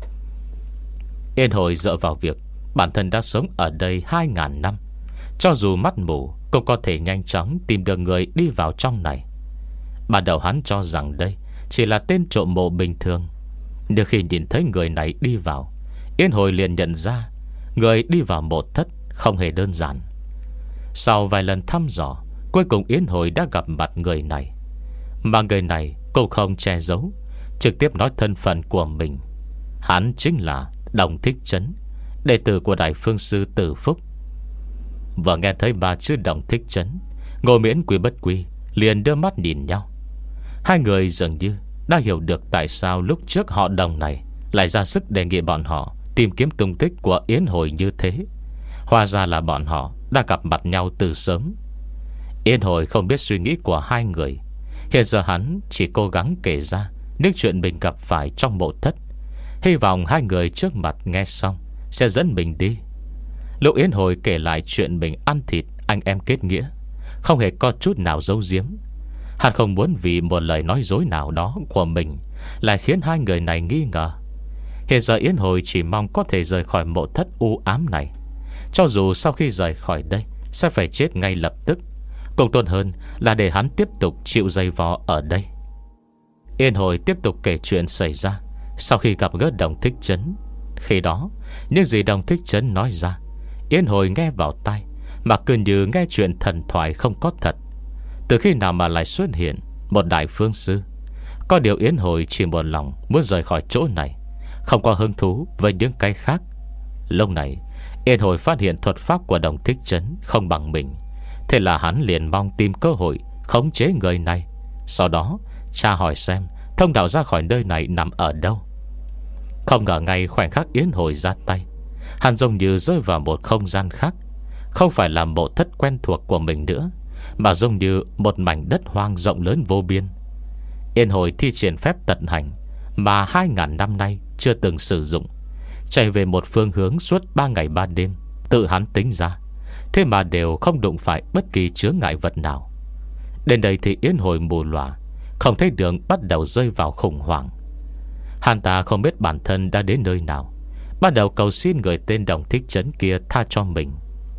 Yến Hồi dựa vào việc bản thân đã sống ở đây hai ngàn năm, cho dù mắt mù cũng có thể nhanh chóng tìm được người đi vào trong này. Ban đầu hắn cho rằng đây chỉ là tên trộm mộ bình thường, nhưng khi nhìn thấy người này đi vào, Yến Hồi liền nhận ra người đi vào mộ thất không hề đơn giản. Sau vài lần thăm dò, cuối cùng Yến Hồi đã gặp mặt người này. Mà người này cũng không che giấu, trực tiếp nói thân phận của mình. Hắn chính là Đồng Thích Trấn, đệ tử của Đại Phương Sư Tử Phúc. Vừa nghe thấy ba chữ Đồng Thích Trấn, Ngô Miễn Quý Bất Quy liền đưa mắt nhìn nhau. Hai người dường như đã hiểu được tại sao lúc trước họ Đồng này lại ra sức đề nghị bọn họ tìm kiếm tung tích của Yến Hồi như thế. Hóa ra là bọn họ đã gặp mặt nhau từ sớm. Yến Hồi không biết suy nghĩ của hai người. Hiện giờ hắn chỉ cố gắng kể ra những chuyện mình gặp phải trong mộ thất, hy vọng hai người trước mặt nghe xong sẽ dẫn mình đi. Lúc Yến Hồi kể lại chuyện mình ăn thịt anh em kết nghĩa, không hề có chút nào giấu giếm. Hắn không muốn vì một lời nói dối nào đó của mình lại khiến hai người này nghi ngờ. Hiện giờ Yến Hồi chỉ mong có thể rời khỏi mộ thất u ám này. Cho dù sau khi rời khỏi đây sẽ phải chết ngay lập tức, cũng tốt hơn là để hắn tiếp tục chịu dày vò ở đây. Yến Hồi tiếp tục kể chuyện xảy ra sau khi gặp gỡ Đồng Thích Trấn. Khi đó, những gì Đồng Thích Trấn nói ra, Yến Hồi nghe vào tai mà cứ như nghe chuyện thần thoại không có thật. Từ khi nào mà lại xuất hiện một Đại Phương Sư? Có điều Yến Hồi chỉ một lòng muốn rời khỏi chỗ này, không có hứng thú với những cái khác. Lúc này Yến Hồi phát hiện thuật pháp của Đồng Thích Trấn không bằng mình, thế là hắn liền mong tìm cơ hội khống chế người này, sau đó tra hỏi xem thông đạo ra khỏi nơi này nằm ở đâu. Không ngờ ngay khoảnh khắc Yến Hồi ra tay, hắn giống như rơi vào một không gian khác. Không phải là mộ thất quen thuộc của mình nữa, mà giống như một mảnh đất hoang rộng lớn vô biên. Yến Hồi thi triển phép tận hành mà hai ngàn năm nay chưa từng sử dụng, chạy về một phương hướng suốt ba ngày ba đêm, tự hắn tính ra, thế mà đều không đụng phải bất kỳ chướng ngại vật nào. Đến đây thì Yến Hồi mù lòa, không thấy đường, bắt đầu rơi vào khủng hoảng. Hắn ta không biết bản thân đã đến nơi nào, bắt đầu cầu xin người tên Đồng Thích Trấn kia tha cho mình.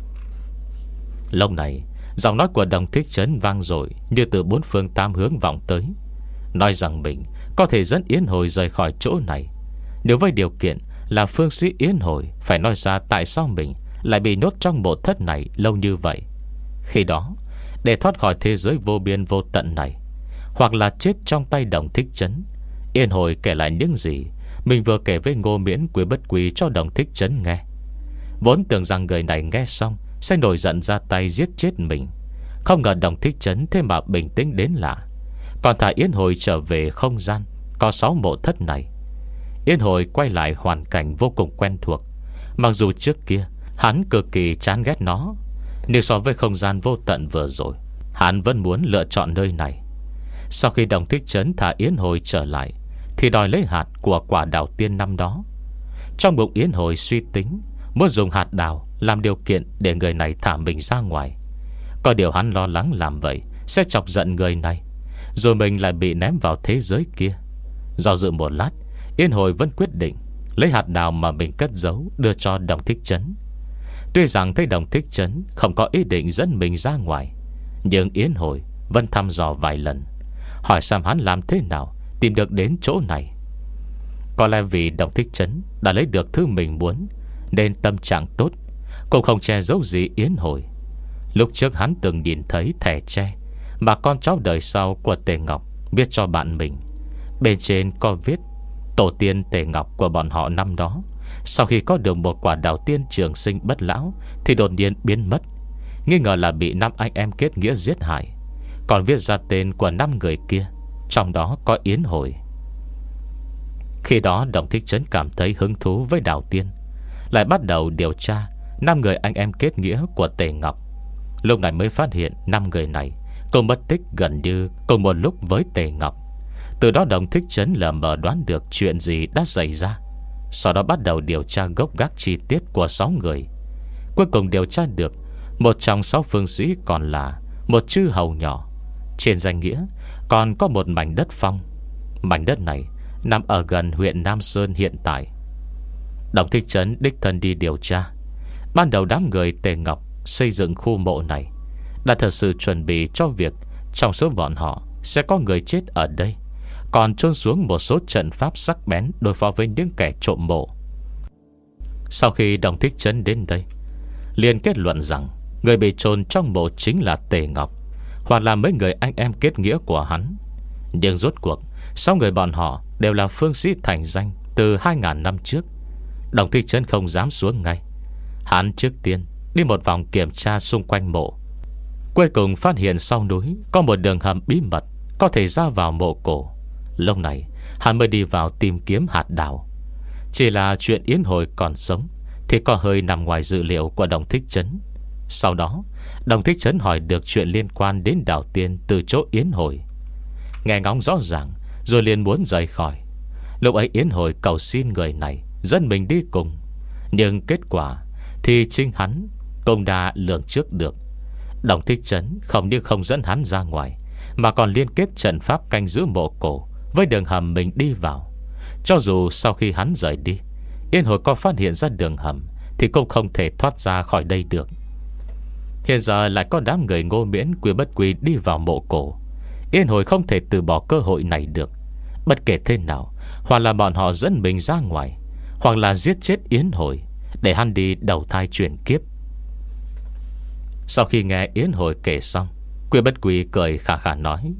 Lúc này giọng nói của Đồng Thích Trấn vang dội như từ bốn phương tám hướng vọng tới, nói rằng mình có thể dẫn Yến Hồi rời khỏi chỗ này, nếu với điều kiện là phương sĩ Yến Hồi phải nói ra tại sao mình lại bị nhốt trong mộ thất này lâu như vậy. Khi đó, để thoát khỏi thế giới vô biên vô tận này, hoặc là chết trong tay Đồng Thích Trấn, Yến Hồi kể lại những gì mình vừa kể với Ngô Miễn Quý Bất Quý cho Đồng Thích Trấn nghe. Vốn tưởng rằng người này nghe xong sẽ nổi giận ra tay giết chết mình, không ngờ Đồng Thích Trấn thế mà bình tĩnh đến lạ, còn thả Yến Hồi trở về không gian có sáu mộ thất này. Yến Hồi quay lại hoàn cảnh vô cùng quen thuộc. Mặc dù trước kia hắn cực kỳ chán ghét nó, nhưng so với không gian vô tận vừa rồi, hắn vẫn muốn lựa chọn nơi này. Sau khi Đồng Thích Trấn thả Yến Hồi trở lại, thì đòi lấy hạt của quả đào tiên năm đó. Trong bụng Yến Hồi suy tính muốn dùng hạt đào làm điều kiện để người này thả mình ra ngoài. Có điều hắn lo lắng làm vậy sẽ chọc giận người này, rồi mình lại bị ném vào thế giới kia. Do dự một lát, Yến Hồi vẫn quyết định lấy hạt đào mà mình cất giấu đưa cho Đồng Thích Trấn. Tuy rằng thấy Đồng Thích Trấn không có ý định dẫn mình ra ngoài, nhưng Yến Hồi vẫn thăm dò vài lần, hỏi xem hắn làm thế nào tìm được đến chỗ này. Có lẽ vì Đồng Thích Trấn đã lấy được thứ mình muốn, nên tâm trạng tốt, cũng không che giấu gì Yến Hồi. Lúc trước hắn từng nhìn thấy thẻ tre mà con cháu đời sau của Tề Ngọc viết cho bạn mình. Bên trên có viết tổ tiên Tề Ngọc của bọn họ năm đó, sau khi có được một quả đào tiên trường sinh bất lão thì đột nhiên biến mất, nghi ngờ là bị năm anh em kết nghĩa giết hại. Còn viết ra tên của năm người kia, trong đó có Yến Hồi. Khi đó Đồng Thích Trấn cảm thấy hứng thú với đào tiên, lại bắt đầu điều tra năm người anh em kết nghĩa của Tề Ngọc. Lúc này mới phát hiện năm người này cùng mất tích gần như cùng một lúc với Tề Ngọc. Từ đó Đồng Thích Trấn lờ mờ đoán được chuyện gì đã xảy ra. Sau đó bắt đầu điều tra gốc gác chi tiết của sáu người. Cuối cùng điều tra được một trong sáu phương sĩ còn là một chư hầu nhỏ. Trên danh nghĩa còn có một mảnh đất phong. Mảnh đất này nằm ở gần huyện Nam Sơn hiện tại. Đồng Thích Trấn đích thân đi điều tra. Ban đầu đám người Tề Ngọc xây dựng khu mộ này đã thật sự chuẩn bị cho việc trong số bọn họ sẽ có người chết ở đây, còn chôn xuống một số trận pháp sắc bén đối phó với những kẻ trộm mộ. Sau khi Đồng Thích Trấn đến đây, liền kết luận rằng người bị chôn trong mộ chính là Tề Ngọc, hoặc là mấy người anh em kết nghĩa của hắn. Nhưng rốt cuộc sáu người bọn họ đều là phương sĩ thành danh từ hai ngàn năm trước. Đồng Thích Trấn không dám xuống ngay. Hắn trước tiên đi một vòng kiểm tra xung quanh mộ. Cuối cùng phát hiện sau núi có một đường hầm bí mật có thể ra vào mộ cổ. Lúc này hắn mới đi vào tìm kiếm hạt đào. Chỉ là chuyện Yến Hồi còn sống thì có hơi nằm ngoài dự liệu của Đồng Thích Trấn. Sau đó Đồng Thích Trấn hỏi được chuyện liên quan đến đào tiên từ chỗ Yến Hồi. Nghe ngóng rõ ràng rồi liền muốn rời khỏi. Lúc ấy Yến Hồi cầu xin người này dẫn mình đi cùng, nhưng kết quả thì chính hắn cũng đã lường trước được. Đồng Thích Trấn không những không dẫn hắn ra ngoài, mà còn liên kết trận pháp canh giữ mộ cổ với đường hầm mình đi vào. Cho dù sau khi hắn rời đi, Yến Hồi có phát hiện ra đường hầm thì cũng không thể thoát ra khỏi đây được. Hiện giờ lại có đám người Ngô Miễn Quý Bất Quý đi vào mộ cổ. Yến Hồi không thể từ bỏ cơ hội này được. Bất kể thế nào, hoặc là bọn họ dẫn mình ra ngoài, hoặc là giết chết Yến Hồi để hắn đi đầu thai chuyển kiếp. Sau khi nghe Yến Hồi kể xong, Quý Bất Quý cười khà khà nói: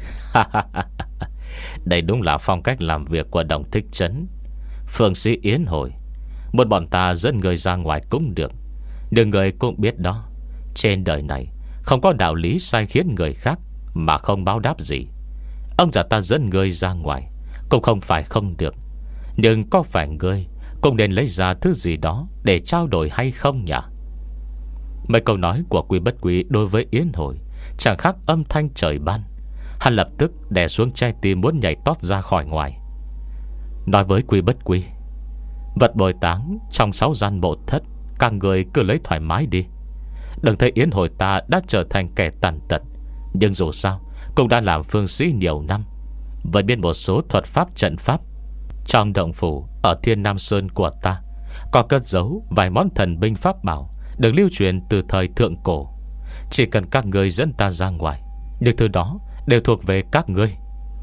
đây đúng là phong cách làm việc của Đồng Thích Trấn. Phương sĩ Yến Hồi, một bọn ta dẫn người ra ngoài cũng được, nhưng người cũng biết đó, trên đời này không có đạo lý sai khiến người khác mà không báo đáp gì. Ông già ta dẫn người ra ngoài cũng không phải không được, nhưng có phải ngươi cũng nên lấy ra thứ gì đó để trao đổi hay không nhỉ? Mấy câu nói của Quý Bất Quý đối với Yến Hồi chẳng khác âm thanh trời ban. Hắn lập tức đè xuống trái tim muốn nhảy tót ra khỏi ngoài. Nói với Quý Bất Quý: vật bồi táng trong sáu gian mộ thất, các người cứ lấy thoải mái đi. Đừng thấy Yến Hồi ta đã trở thành kẻ tàn tật, nhưng dù sao cũng đã làm phương sĩ nhiều năm, vẫn biết một số thuật pháp trận pháp. Trong động phủ ở Thiên Nam Sơn của ta có cất giấu vài món thần binh pháp bảo được lưu truyền từ thời thượng cổ. Chỉ cần các người dẫn ta ra ngoài, những thứ đó đều thuộc về các ngươi.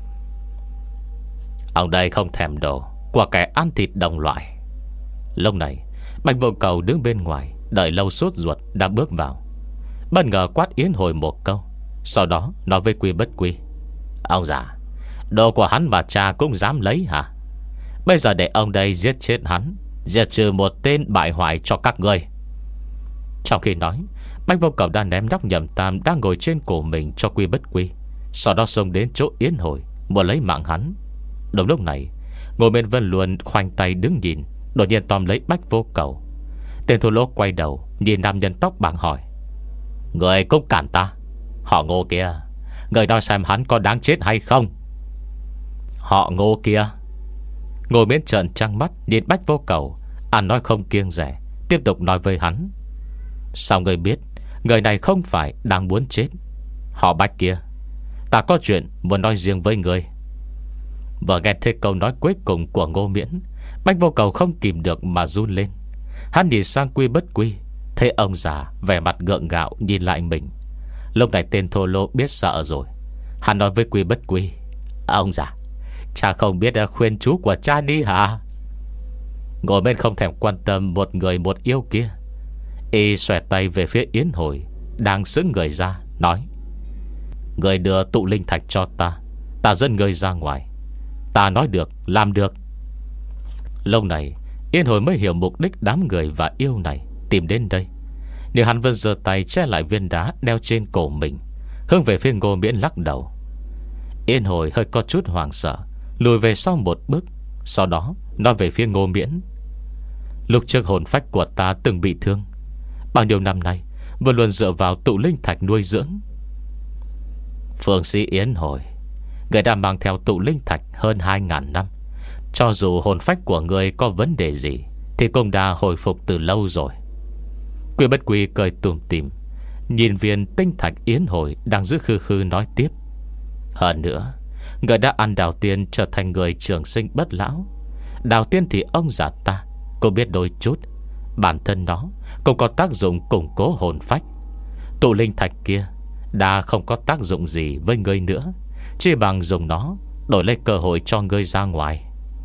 Ông đây không thèm đồ của kẻ ăn thịt đồng loại. Lúc này Bạch Vô Cầu đứng bên ngoài đợi lâu sốt ruột đã bước vào, bất ngờ quát Yến Hồi một câu, sau đó nói với Quý Bất Quý: ông già, đồ của hắn và cha cũng dám lấy hả? Bây giờ để ông đây giết chết hắn, diệt trừ một tên bại hoại cho các ngươi. Trong khi nói, Bách Vô Cầu đã ném nhóc Nhậm Tam đang ngồi trên cổ mình cho Quy Bất Quy, sau đó xông đến chỗ Yến Hồi muốn lấy mạng hắn. Đúng lúc này, Ngô Miễn Vân luôn khoanh tay đứng nhìn, đột nhiên tóm lấy Bách Vô Cầu. Tên thô lỗ quay đầu nhìn nam nhân tóc bạc hỏi: người cũng cản ta? Họ Ngô kia, người nói xem hắn có đáng chết hay không? Họ Ngô kia? Ngô Miễn trợn trăng mắt nhìn Bách Vô Cầu, ăn nói không kiêng rẻ, tiếp tục nói với hắn: sao người biết người này không phải đang muốn chết? Họ Bách kia, ta có chuyện muốn nói riêng với người. Vừa nghe thấy câu nói cuối cùng của Ngô Miễn, Bách Vô Cầu không kìm được mà run lên. Hắn nhìn sang Quy Bất Quy, thấy ông già vẻ mặt gượng gạo nhìn lại mình. Lúc này tên thô lỗ biết sợ rồi. Hắn nói với Quy Bất Quy: ông già, cha không biết khuyên chú của cha đi hả? Ngồi bên không thèm quan tâm một người một yêu kia, y xòe tay về phía Yến Hồi đang sững người ra, nói: người đưa tụ linh thạch cho ta, ta dẫn người ra ngoài. Ta nói được làm được. Lâu này Yến Hồi mới hiểu mục đích đám người và yêu này tìm đến đây. Nhưng hắn vẫn giơ tay che lại viên đá đeo trên cổ mình, hướng về phía Ngô Miễn lắc đầu. Yến Hồi hơi có chút hoảng sợ, lùi về sau một bước, sau đó nói về phía Ngô Miễn: lúc trước hồn phách của ta từng bị thương, bao nhiêu năm nay vẫn luôn dựa vào tụ linh thạch nuôi dưỡng. Phương sĩ Yến Hồi, người đã mang theo tụ linh thạch hơn hai ngàn năm. Cho dù hồn phách của người có vấn đề gì thì cũng đã hồi phục từ lâu rồi. Quy Bất Quy cười tủm tỉm nhìn viên tinh thạch Yến Hồi đang giữ khư khư nói tiếp: hơn nữa, người đã ăn đào tiên trở thành người trường sinh bất lão. Đào tiên thì ông già ta cũng biết đôi chút, bản thân nó cũng có tác dụng củng cố hồn phách. Tụ linh thạch kia đã không có tác dụng gì với ngươi nữa, chỉ bằng dùng nó đổi lấy cơ hội cho ngươi ra ngoài.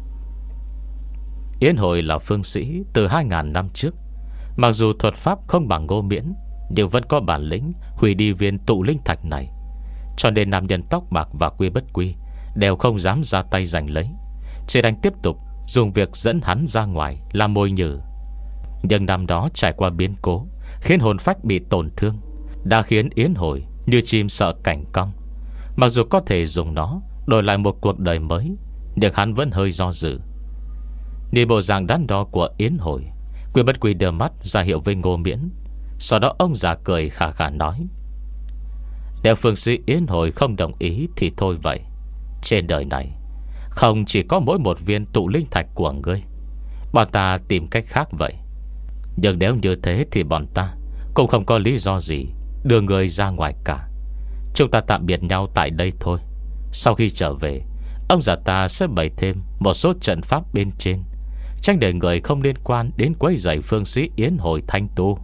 Yến Hồi là phương sĩ từ hai ngàn năm trước. Mặc dù thuật pháp không bằng Ngô Miễn, nhưng vẫn có bản lĩnh hủy đi viên tụ linh thạch này. Cho nên nam nhân tóc bạc và Quy Bất Quy đều không dám ra tay giành lấy, chỉ đành tiếp tục dùng việc dẫn hắn ra ngoài làm mồi nhử. Nhưng năm đó trải qua biến cố khiến hồn phách bị tổn thương, đã khiến Yến Hồi như chim sợ cảnh cong. Mặc dù có thể dùng nó đổi lại một cuộc đời mới, nhưng hắn vẫn hơi do dự. Nhìn bộ dạng đắn đo của Yến Hồi, Quy Bất Quy đưa mắt ra hiệu với Ngô Miễn. Sau đó ông già cười khà khà nói: nếu phương sĩ Yến Hồi không đồng ý thì thôi vậy. Trên đời này không chỉ có mỗi một viên tụ linh thạch của ngươi, bọn ta tìm cách khác vậy. Nhưng nếu như thế thì bọn ta cũng không có lý do gì đưa người ra ngoài cả. Chúng ta tạm biệt nhau tại đây thôi. Sau khi trở về, ông già ta sẽ bày thêm một số trận pháp bên trên, tránh để người không liên quan đến quấy rầy phương sĩ Yến Hồi thanh tu.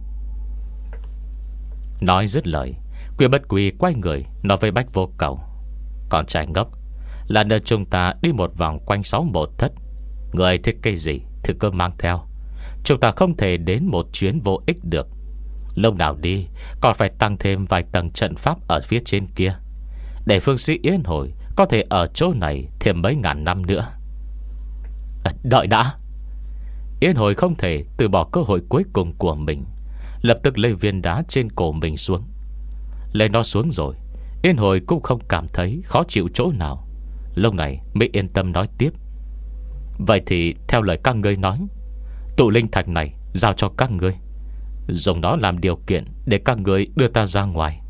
Nói dứt lời, Quy Bất Quy quay người nói với Bách Vô Cầu: con trai ngốc, là nơi chúng ta đi một vòng quanh sáu một thất. Người thích cái gì thì cứ mang theo. Chúng ta không thể đến một chuyến vô ích được. Lúc nào đi còn phải tăng thêm vài tầng trận pháp ở phía trên kia, để phương sĩ Yến Hồi có thể ở chỗ này thêm mấy ngàn năm nữa. à, Đợi đã. Yến Hồi không thể từ bỏ cơ hội cuối cùng của mình, lập tức lấy viên đá trên cổ mình xuống. Lấy nó xuống rồi, Yến Hồi cũng không cảm thấy khó chịu chỗ nào. Lúc này mới yên tâm nói tiếp: vậy thì theo lời các ngươi nói, tụ linh thạch này giao cho các ngươi, dùng nó làm điều kiện để các ngươi đưa ta ra ngoài.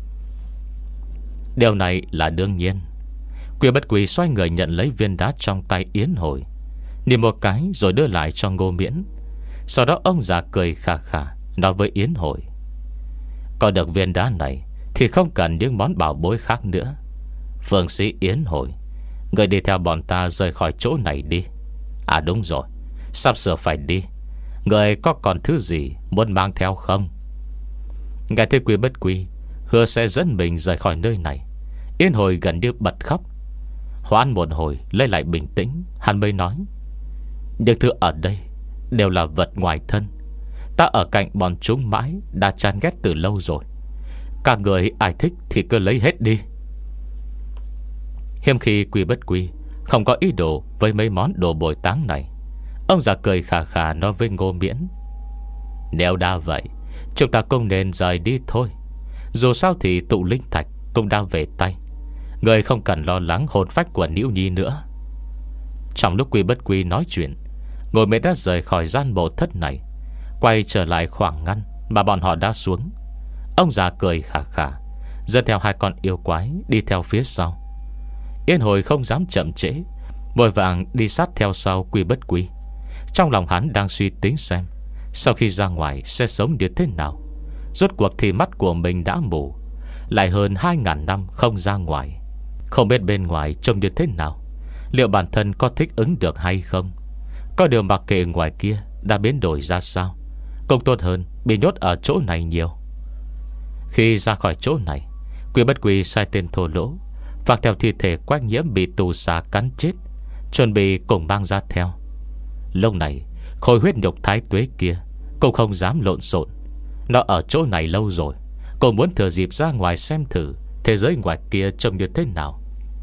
Điều này là đương nhiên. Quy Bất Quy xoay người nhận lấy viên đá trong tay Yến Hồi, nhìn một cái rồi đưa lại cho Ngô Miễn. Sau đó ông già cười khà khà nói với Yến Hồi: có được viên đá này thì không cần những món bảo bối khác nữa. Phương sĩ Yến Hồi, người đi theo bọn ta rời khỏi chỗ này đi. À đúng rồi, sắp sửa phải đi, người có còn thứ gì muốn mang theo không? Nghe thấy Quy Bất Quy hứa sẽ dẫn mình rời khỏi nơi này, Yến Hồi gần như bật khóc. Hoãn một hồi lấy lại bình tĩnh, hắn mới nói: những thứ ở đây đều là vật ngoài thân. Ta ở cạnh bọn chúng mãi đã chán ghét từ lâu rồi. Các người ai thích thì cứ lấy hết đi. Hiếm khi Quy Bất Quy không có ý đồ với mấy món đồ bồi táng này. Ông già cười khà khà nói với Ngô Miễn: Nếu đã vậy, chúng ta cũng nên rời đi thôi. Dù sao thì tụ linh thạch cũng đã về tay, người không cần lo lắng hồn phách của Nữ Nhi nữa. Trong lúc Quy Bất Quy nói chuyện, Ngô Miễn đã rời khỏi gian mộ thất này, quay trở lại khoảng ngăn mà bọn họ đã xuống. Ông già cười khà khà, dẫn theo hai con yêu quái đi theo phía sau. Yên Hồi không dám chậm trễ, vội vàng đi sát theo sau Quy Bất Quy. Trong lòng hắn đang suy tính xem sau khi ra ngoài sẽ sống như thế nào. Rốt cuộc thì mắt của mình đã mù, lại hơn hai ngàn năm không ra ngoài, không biết bên ngoài trông như thế nào, liệu bản thân có thích ứng được hay không. Có điều mặc kệ ngoài kia đã biến đổi ra sao, cũng tốt hơn bị nhốt ở chỗ này nhiều. Khi ra khỏi chỗ này, Quy Bất Quy sai tên thô lỗ vác theo thi thể Quách Nhiễm bị tù xà cắn chết, chuẩn bị cùng mang ra theo. Lúc này khối huyết nhục thái tuế kia cũng không dám lộn xộn. Nó ở chỗ này lâu rồi, cô muốn thừa dịp ra ngoài xem thử thế giới ngoài kia trông như thế nào.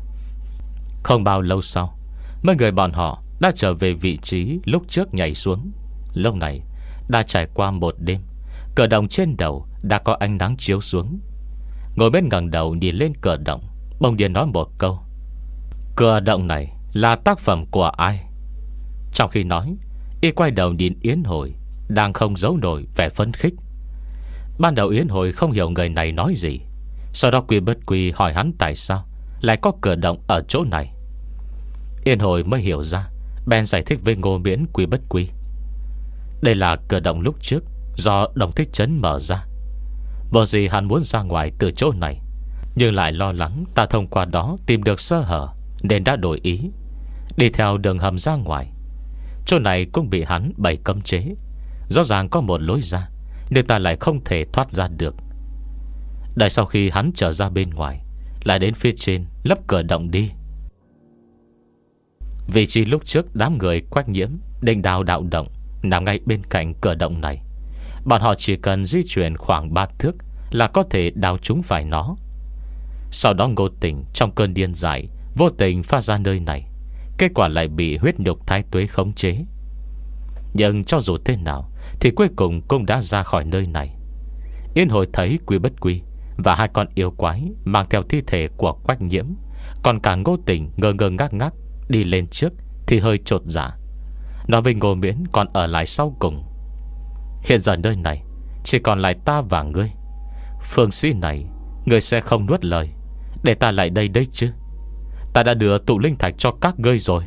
Không bao lâu sau, mấy người bọn họ đã trở về vị trí lúc trước nhảy xuống. Lúc này đã trải qua một đêm, cửa động trên đầu đã có ánh nắng chiếu xuống. Ngồi bên ngẩng đầu nhìn lên cửa động, bỗng nhiên nói một câu: Cửa động này là tác phẩm của ai? Trong khi nói, y quay đầu nhìn Yến Hồi, đang không giấu nổi vẻ phấn khích. Ban đầu Yến Hồi không hiểu người này nói gì. Sau đó Quy Bất Quy hỏi hắn tại sao lại có cửa động ở chỗ này. Yến Hồi mới hiểu ra, bèn giải thích với Ngô Miễn Quy Bất Quy: Đây là cửa động lúc trước do Đồng Thích Trấn mở ra. Bởi gì hắn muốn ra ngoài từ chỗ này, nhưng lại lo lắng ta thông qua đó tìm được sơ hở, nên đã đổi ý, đi theo đường hầm ra ngoài. Chỗ này cũng bị hắn bày cấm chế, rõ ràng có một lối ra, nhưng ta lại không thể thoát ra được. Đợi sau khi hắn trở ra bên ngoài, lại đến phía trên lấp cửa động đi. Vị trí lúc trước đám người Quách Nhiễm định đào đạo động nằm ngay bên cạnh cửa động này. Bọn họ chỉ cần di chuyển khoảng ba thước là có thể đào trúng phải nó. Sau đó Ngô Tình trong cơn điên dại vô tình phát ra nơi này, kết quả lại bị huyết nhục thái tuế khống chế. Nhưng cho dù thế nào thì cuối cùng cũng đã ra khỏi nơi này. Yên Hồi thấy Quy Bất Quy và hai con yêu quái mang theo thi thể của Quách Nhiễm, còn cả Ngô Tình ngơ ngơ ngác ngác đi lên trước thì hơi chột dạ, nói với Ngô Miễn còn ở lại sau cùng: Hiện giờ nơi này chỉ còn lại ta và ngươi. Phương sĩ này ngươi sẽ không nuốt lời để ta lại đây đấy chứ? Ta đã đưa tụ linh thạch cho các ngươi rồi.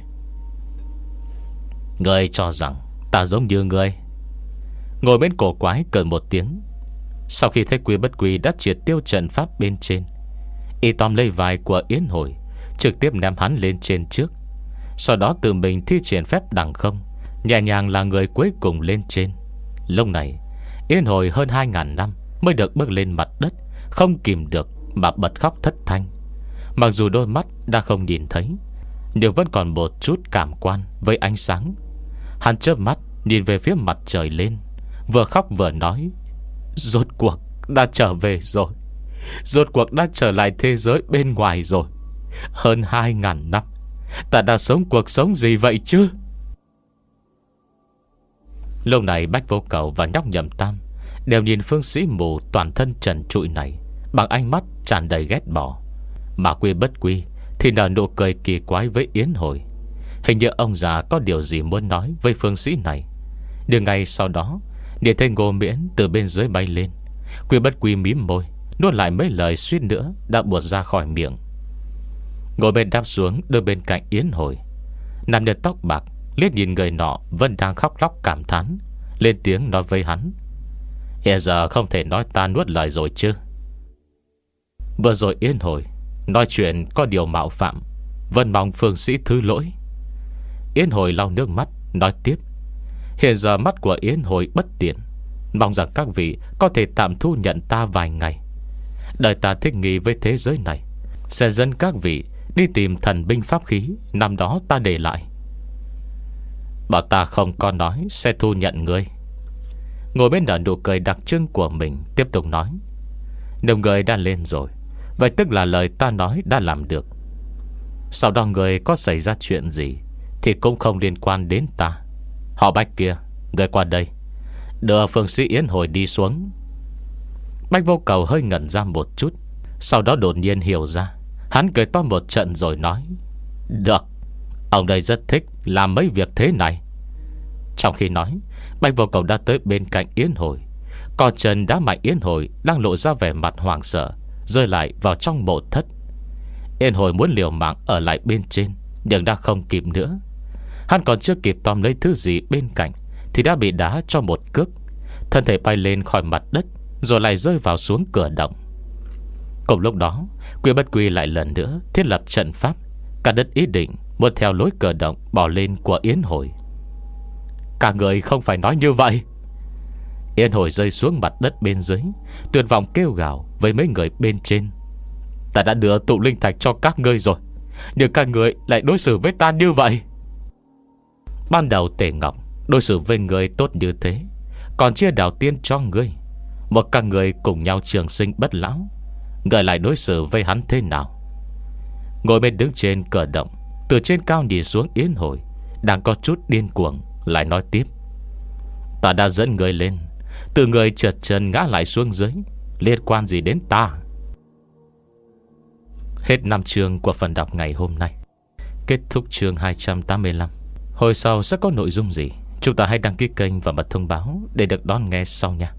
Ngươi cho rằng ta giống như ngươi? Ngồi bên cổ quái cười một tiếng. Sau khi thấy Quy Bất Quy đã triệt tiêu trận pháp bên trên, y tóm lấy vai của Yến Hồi, trực tiếp ném hắn lên trên trước. Sau đó tự mình thi triển phép đằng không, nhẹ nhàng là người cuối cùng lên trên. Lúc này Yến Hồi hơn hai ngàn năm mới được bước lên mặt đất, không kìm được mà bật khóc thất thanh. Mặc dù đôi mắt đã không nhìn thấy, nhưng vẫn còn một chút cảm quan với ánh sáng. Hắn chớp mắt nhìn về phía mặt trời lên, vừa khóc vừa nói: Rốt cuộc đã trở về rồi, rốt cuộc đã trở lại thế giới bên ngoài rồi. Hơn hai ngàn năm ta đã sống cuộc sống gì vậy chứ? Lúc này Bách Vô Cầu và nhóc Nhậm Tam đều nhìn phương sĩ mù toàn thân trần trụi này bằng ánh mắt tràn đầy ghét bỏ. Mà Quy Bất Quy thì nở nụ cười kỳ quái với Yến Hồi. Hình như ông già có điều gì muốn nói với phương sĩ này. Nhưng ngay sau đó, nhìn thấy Ngô Miễn từ bên dưới bay lên, Quy Bất Quy mím môi, nuốt lại mấy lời suýt nữa đã buột ra khỏi miệng. Ngồi bên đáp xuống đôi bên cạnh Yến Hồi, nam nhân tóc bạc liếc nhìn người nọ vẫn đang khóc lóc cảm thán, lên tiếng nói với hắn: Hiện giờ không thể nói ta nuốt lời rồi chứ? Vừa rồi Yến Hồi nói chuyện có điều mạo phạm, vẫn mong phương sĩ thứ lỗi. Yến Hồi lau nước mắt nói tiếp: Hiện giờ mắt của Yến Hồi bất tiện, mong rằng các vị có thể tạm thu nhận ta vài ngày. Đợi ta thích nghi với thế giới này, sẽ dẫn các vị đi tìm thần binh pháp khí năm đó ta để lại. Bảo ta không có nói sẽ thu nhận ngươi. Ngồi bên nở nụ cười đặc trưng của mình, tiếp tục nói: Nếu người đã lên rồi, vậy tức là lời ta nói đã làm được. Sau đó người có xảy ra chuyện gì thì cũng không liên quan đến ta. Họ Bách kia, người qua đây, đưa phương sĩ Yến Hồi đi xuống. Bách Vô Cầu hơi ngẩn ra một chút, sau đó đột nhiên hiểu ra. Hắn cười to một trận rồi nói: được, ông đây rất thích làm mấy việc thế này. Trong khi nói, Bách Vô Cầu đã tới bên cạnh Yến Hồi. Còn chân đá mạnh Yến Hồi đang lộ ra vẻ mặt hoảng sợ, rơi lại vào trong mộ thất. Yến Hồi muốn liều mạng ở lại bên trên, nhưng đã không kịp nữa. Hắn còn chưa kịp tóm lấy thứ gì bên cạnh thì đã bị đá cho một cước, thân thể bay lên khỏi mặt đất, rồi lại rơi vào xuống cửa động. Cùng lúc đó, Quy Bất Quy lại lần nữa thiết lập trận pháp, cả đất ý định muốn theo lối cửa động bỏ lên của Yến Hồi. Cả người không phải nói như vậy. Yến Hồi rơi xuống mặt đất bên dưới, tuyệt vọng kêu gào với mấy người bên trên: ta đã đưa tụ linh thạch cho các ngươi rồi, nhưng các ngươi lại đối xử với ta như vậy. Ban đầu Tề Ngọc đối xử với người tốt như thế, còn chia đào tiên cho ngươi, một các người cùng nhau trường sinh bất lão, người lại đối xử với hắn thế nào? Ngồi bên đứng trên cửa động, từ trên cao nhìn xuống Yến Hồi đang có chút điên cuồng, lại nói tiếp: ta đã dẫn người lên, từ người trượt chân ngã lại xuống dưới, liên quan gì đến ta? Hết năm chương của phần đọc ngày hôm nay. Kết thúc chương hai trăm tám mươi lăm. Hồi sau sẽ có nội dung gì, chúng ta hãy đăng ký kênh và bật thông báo để được đón nghe sau nha.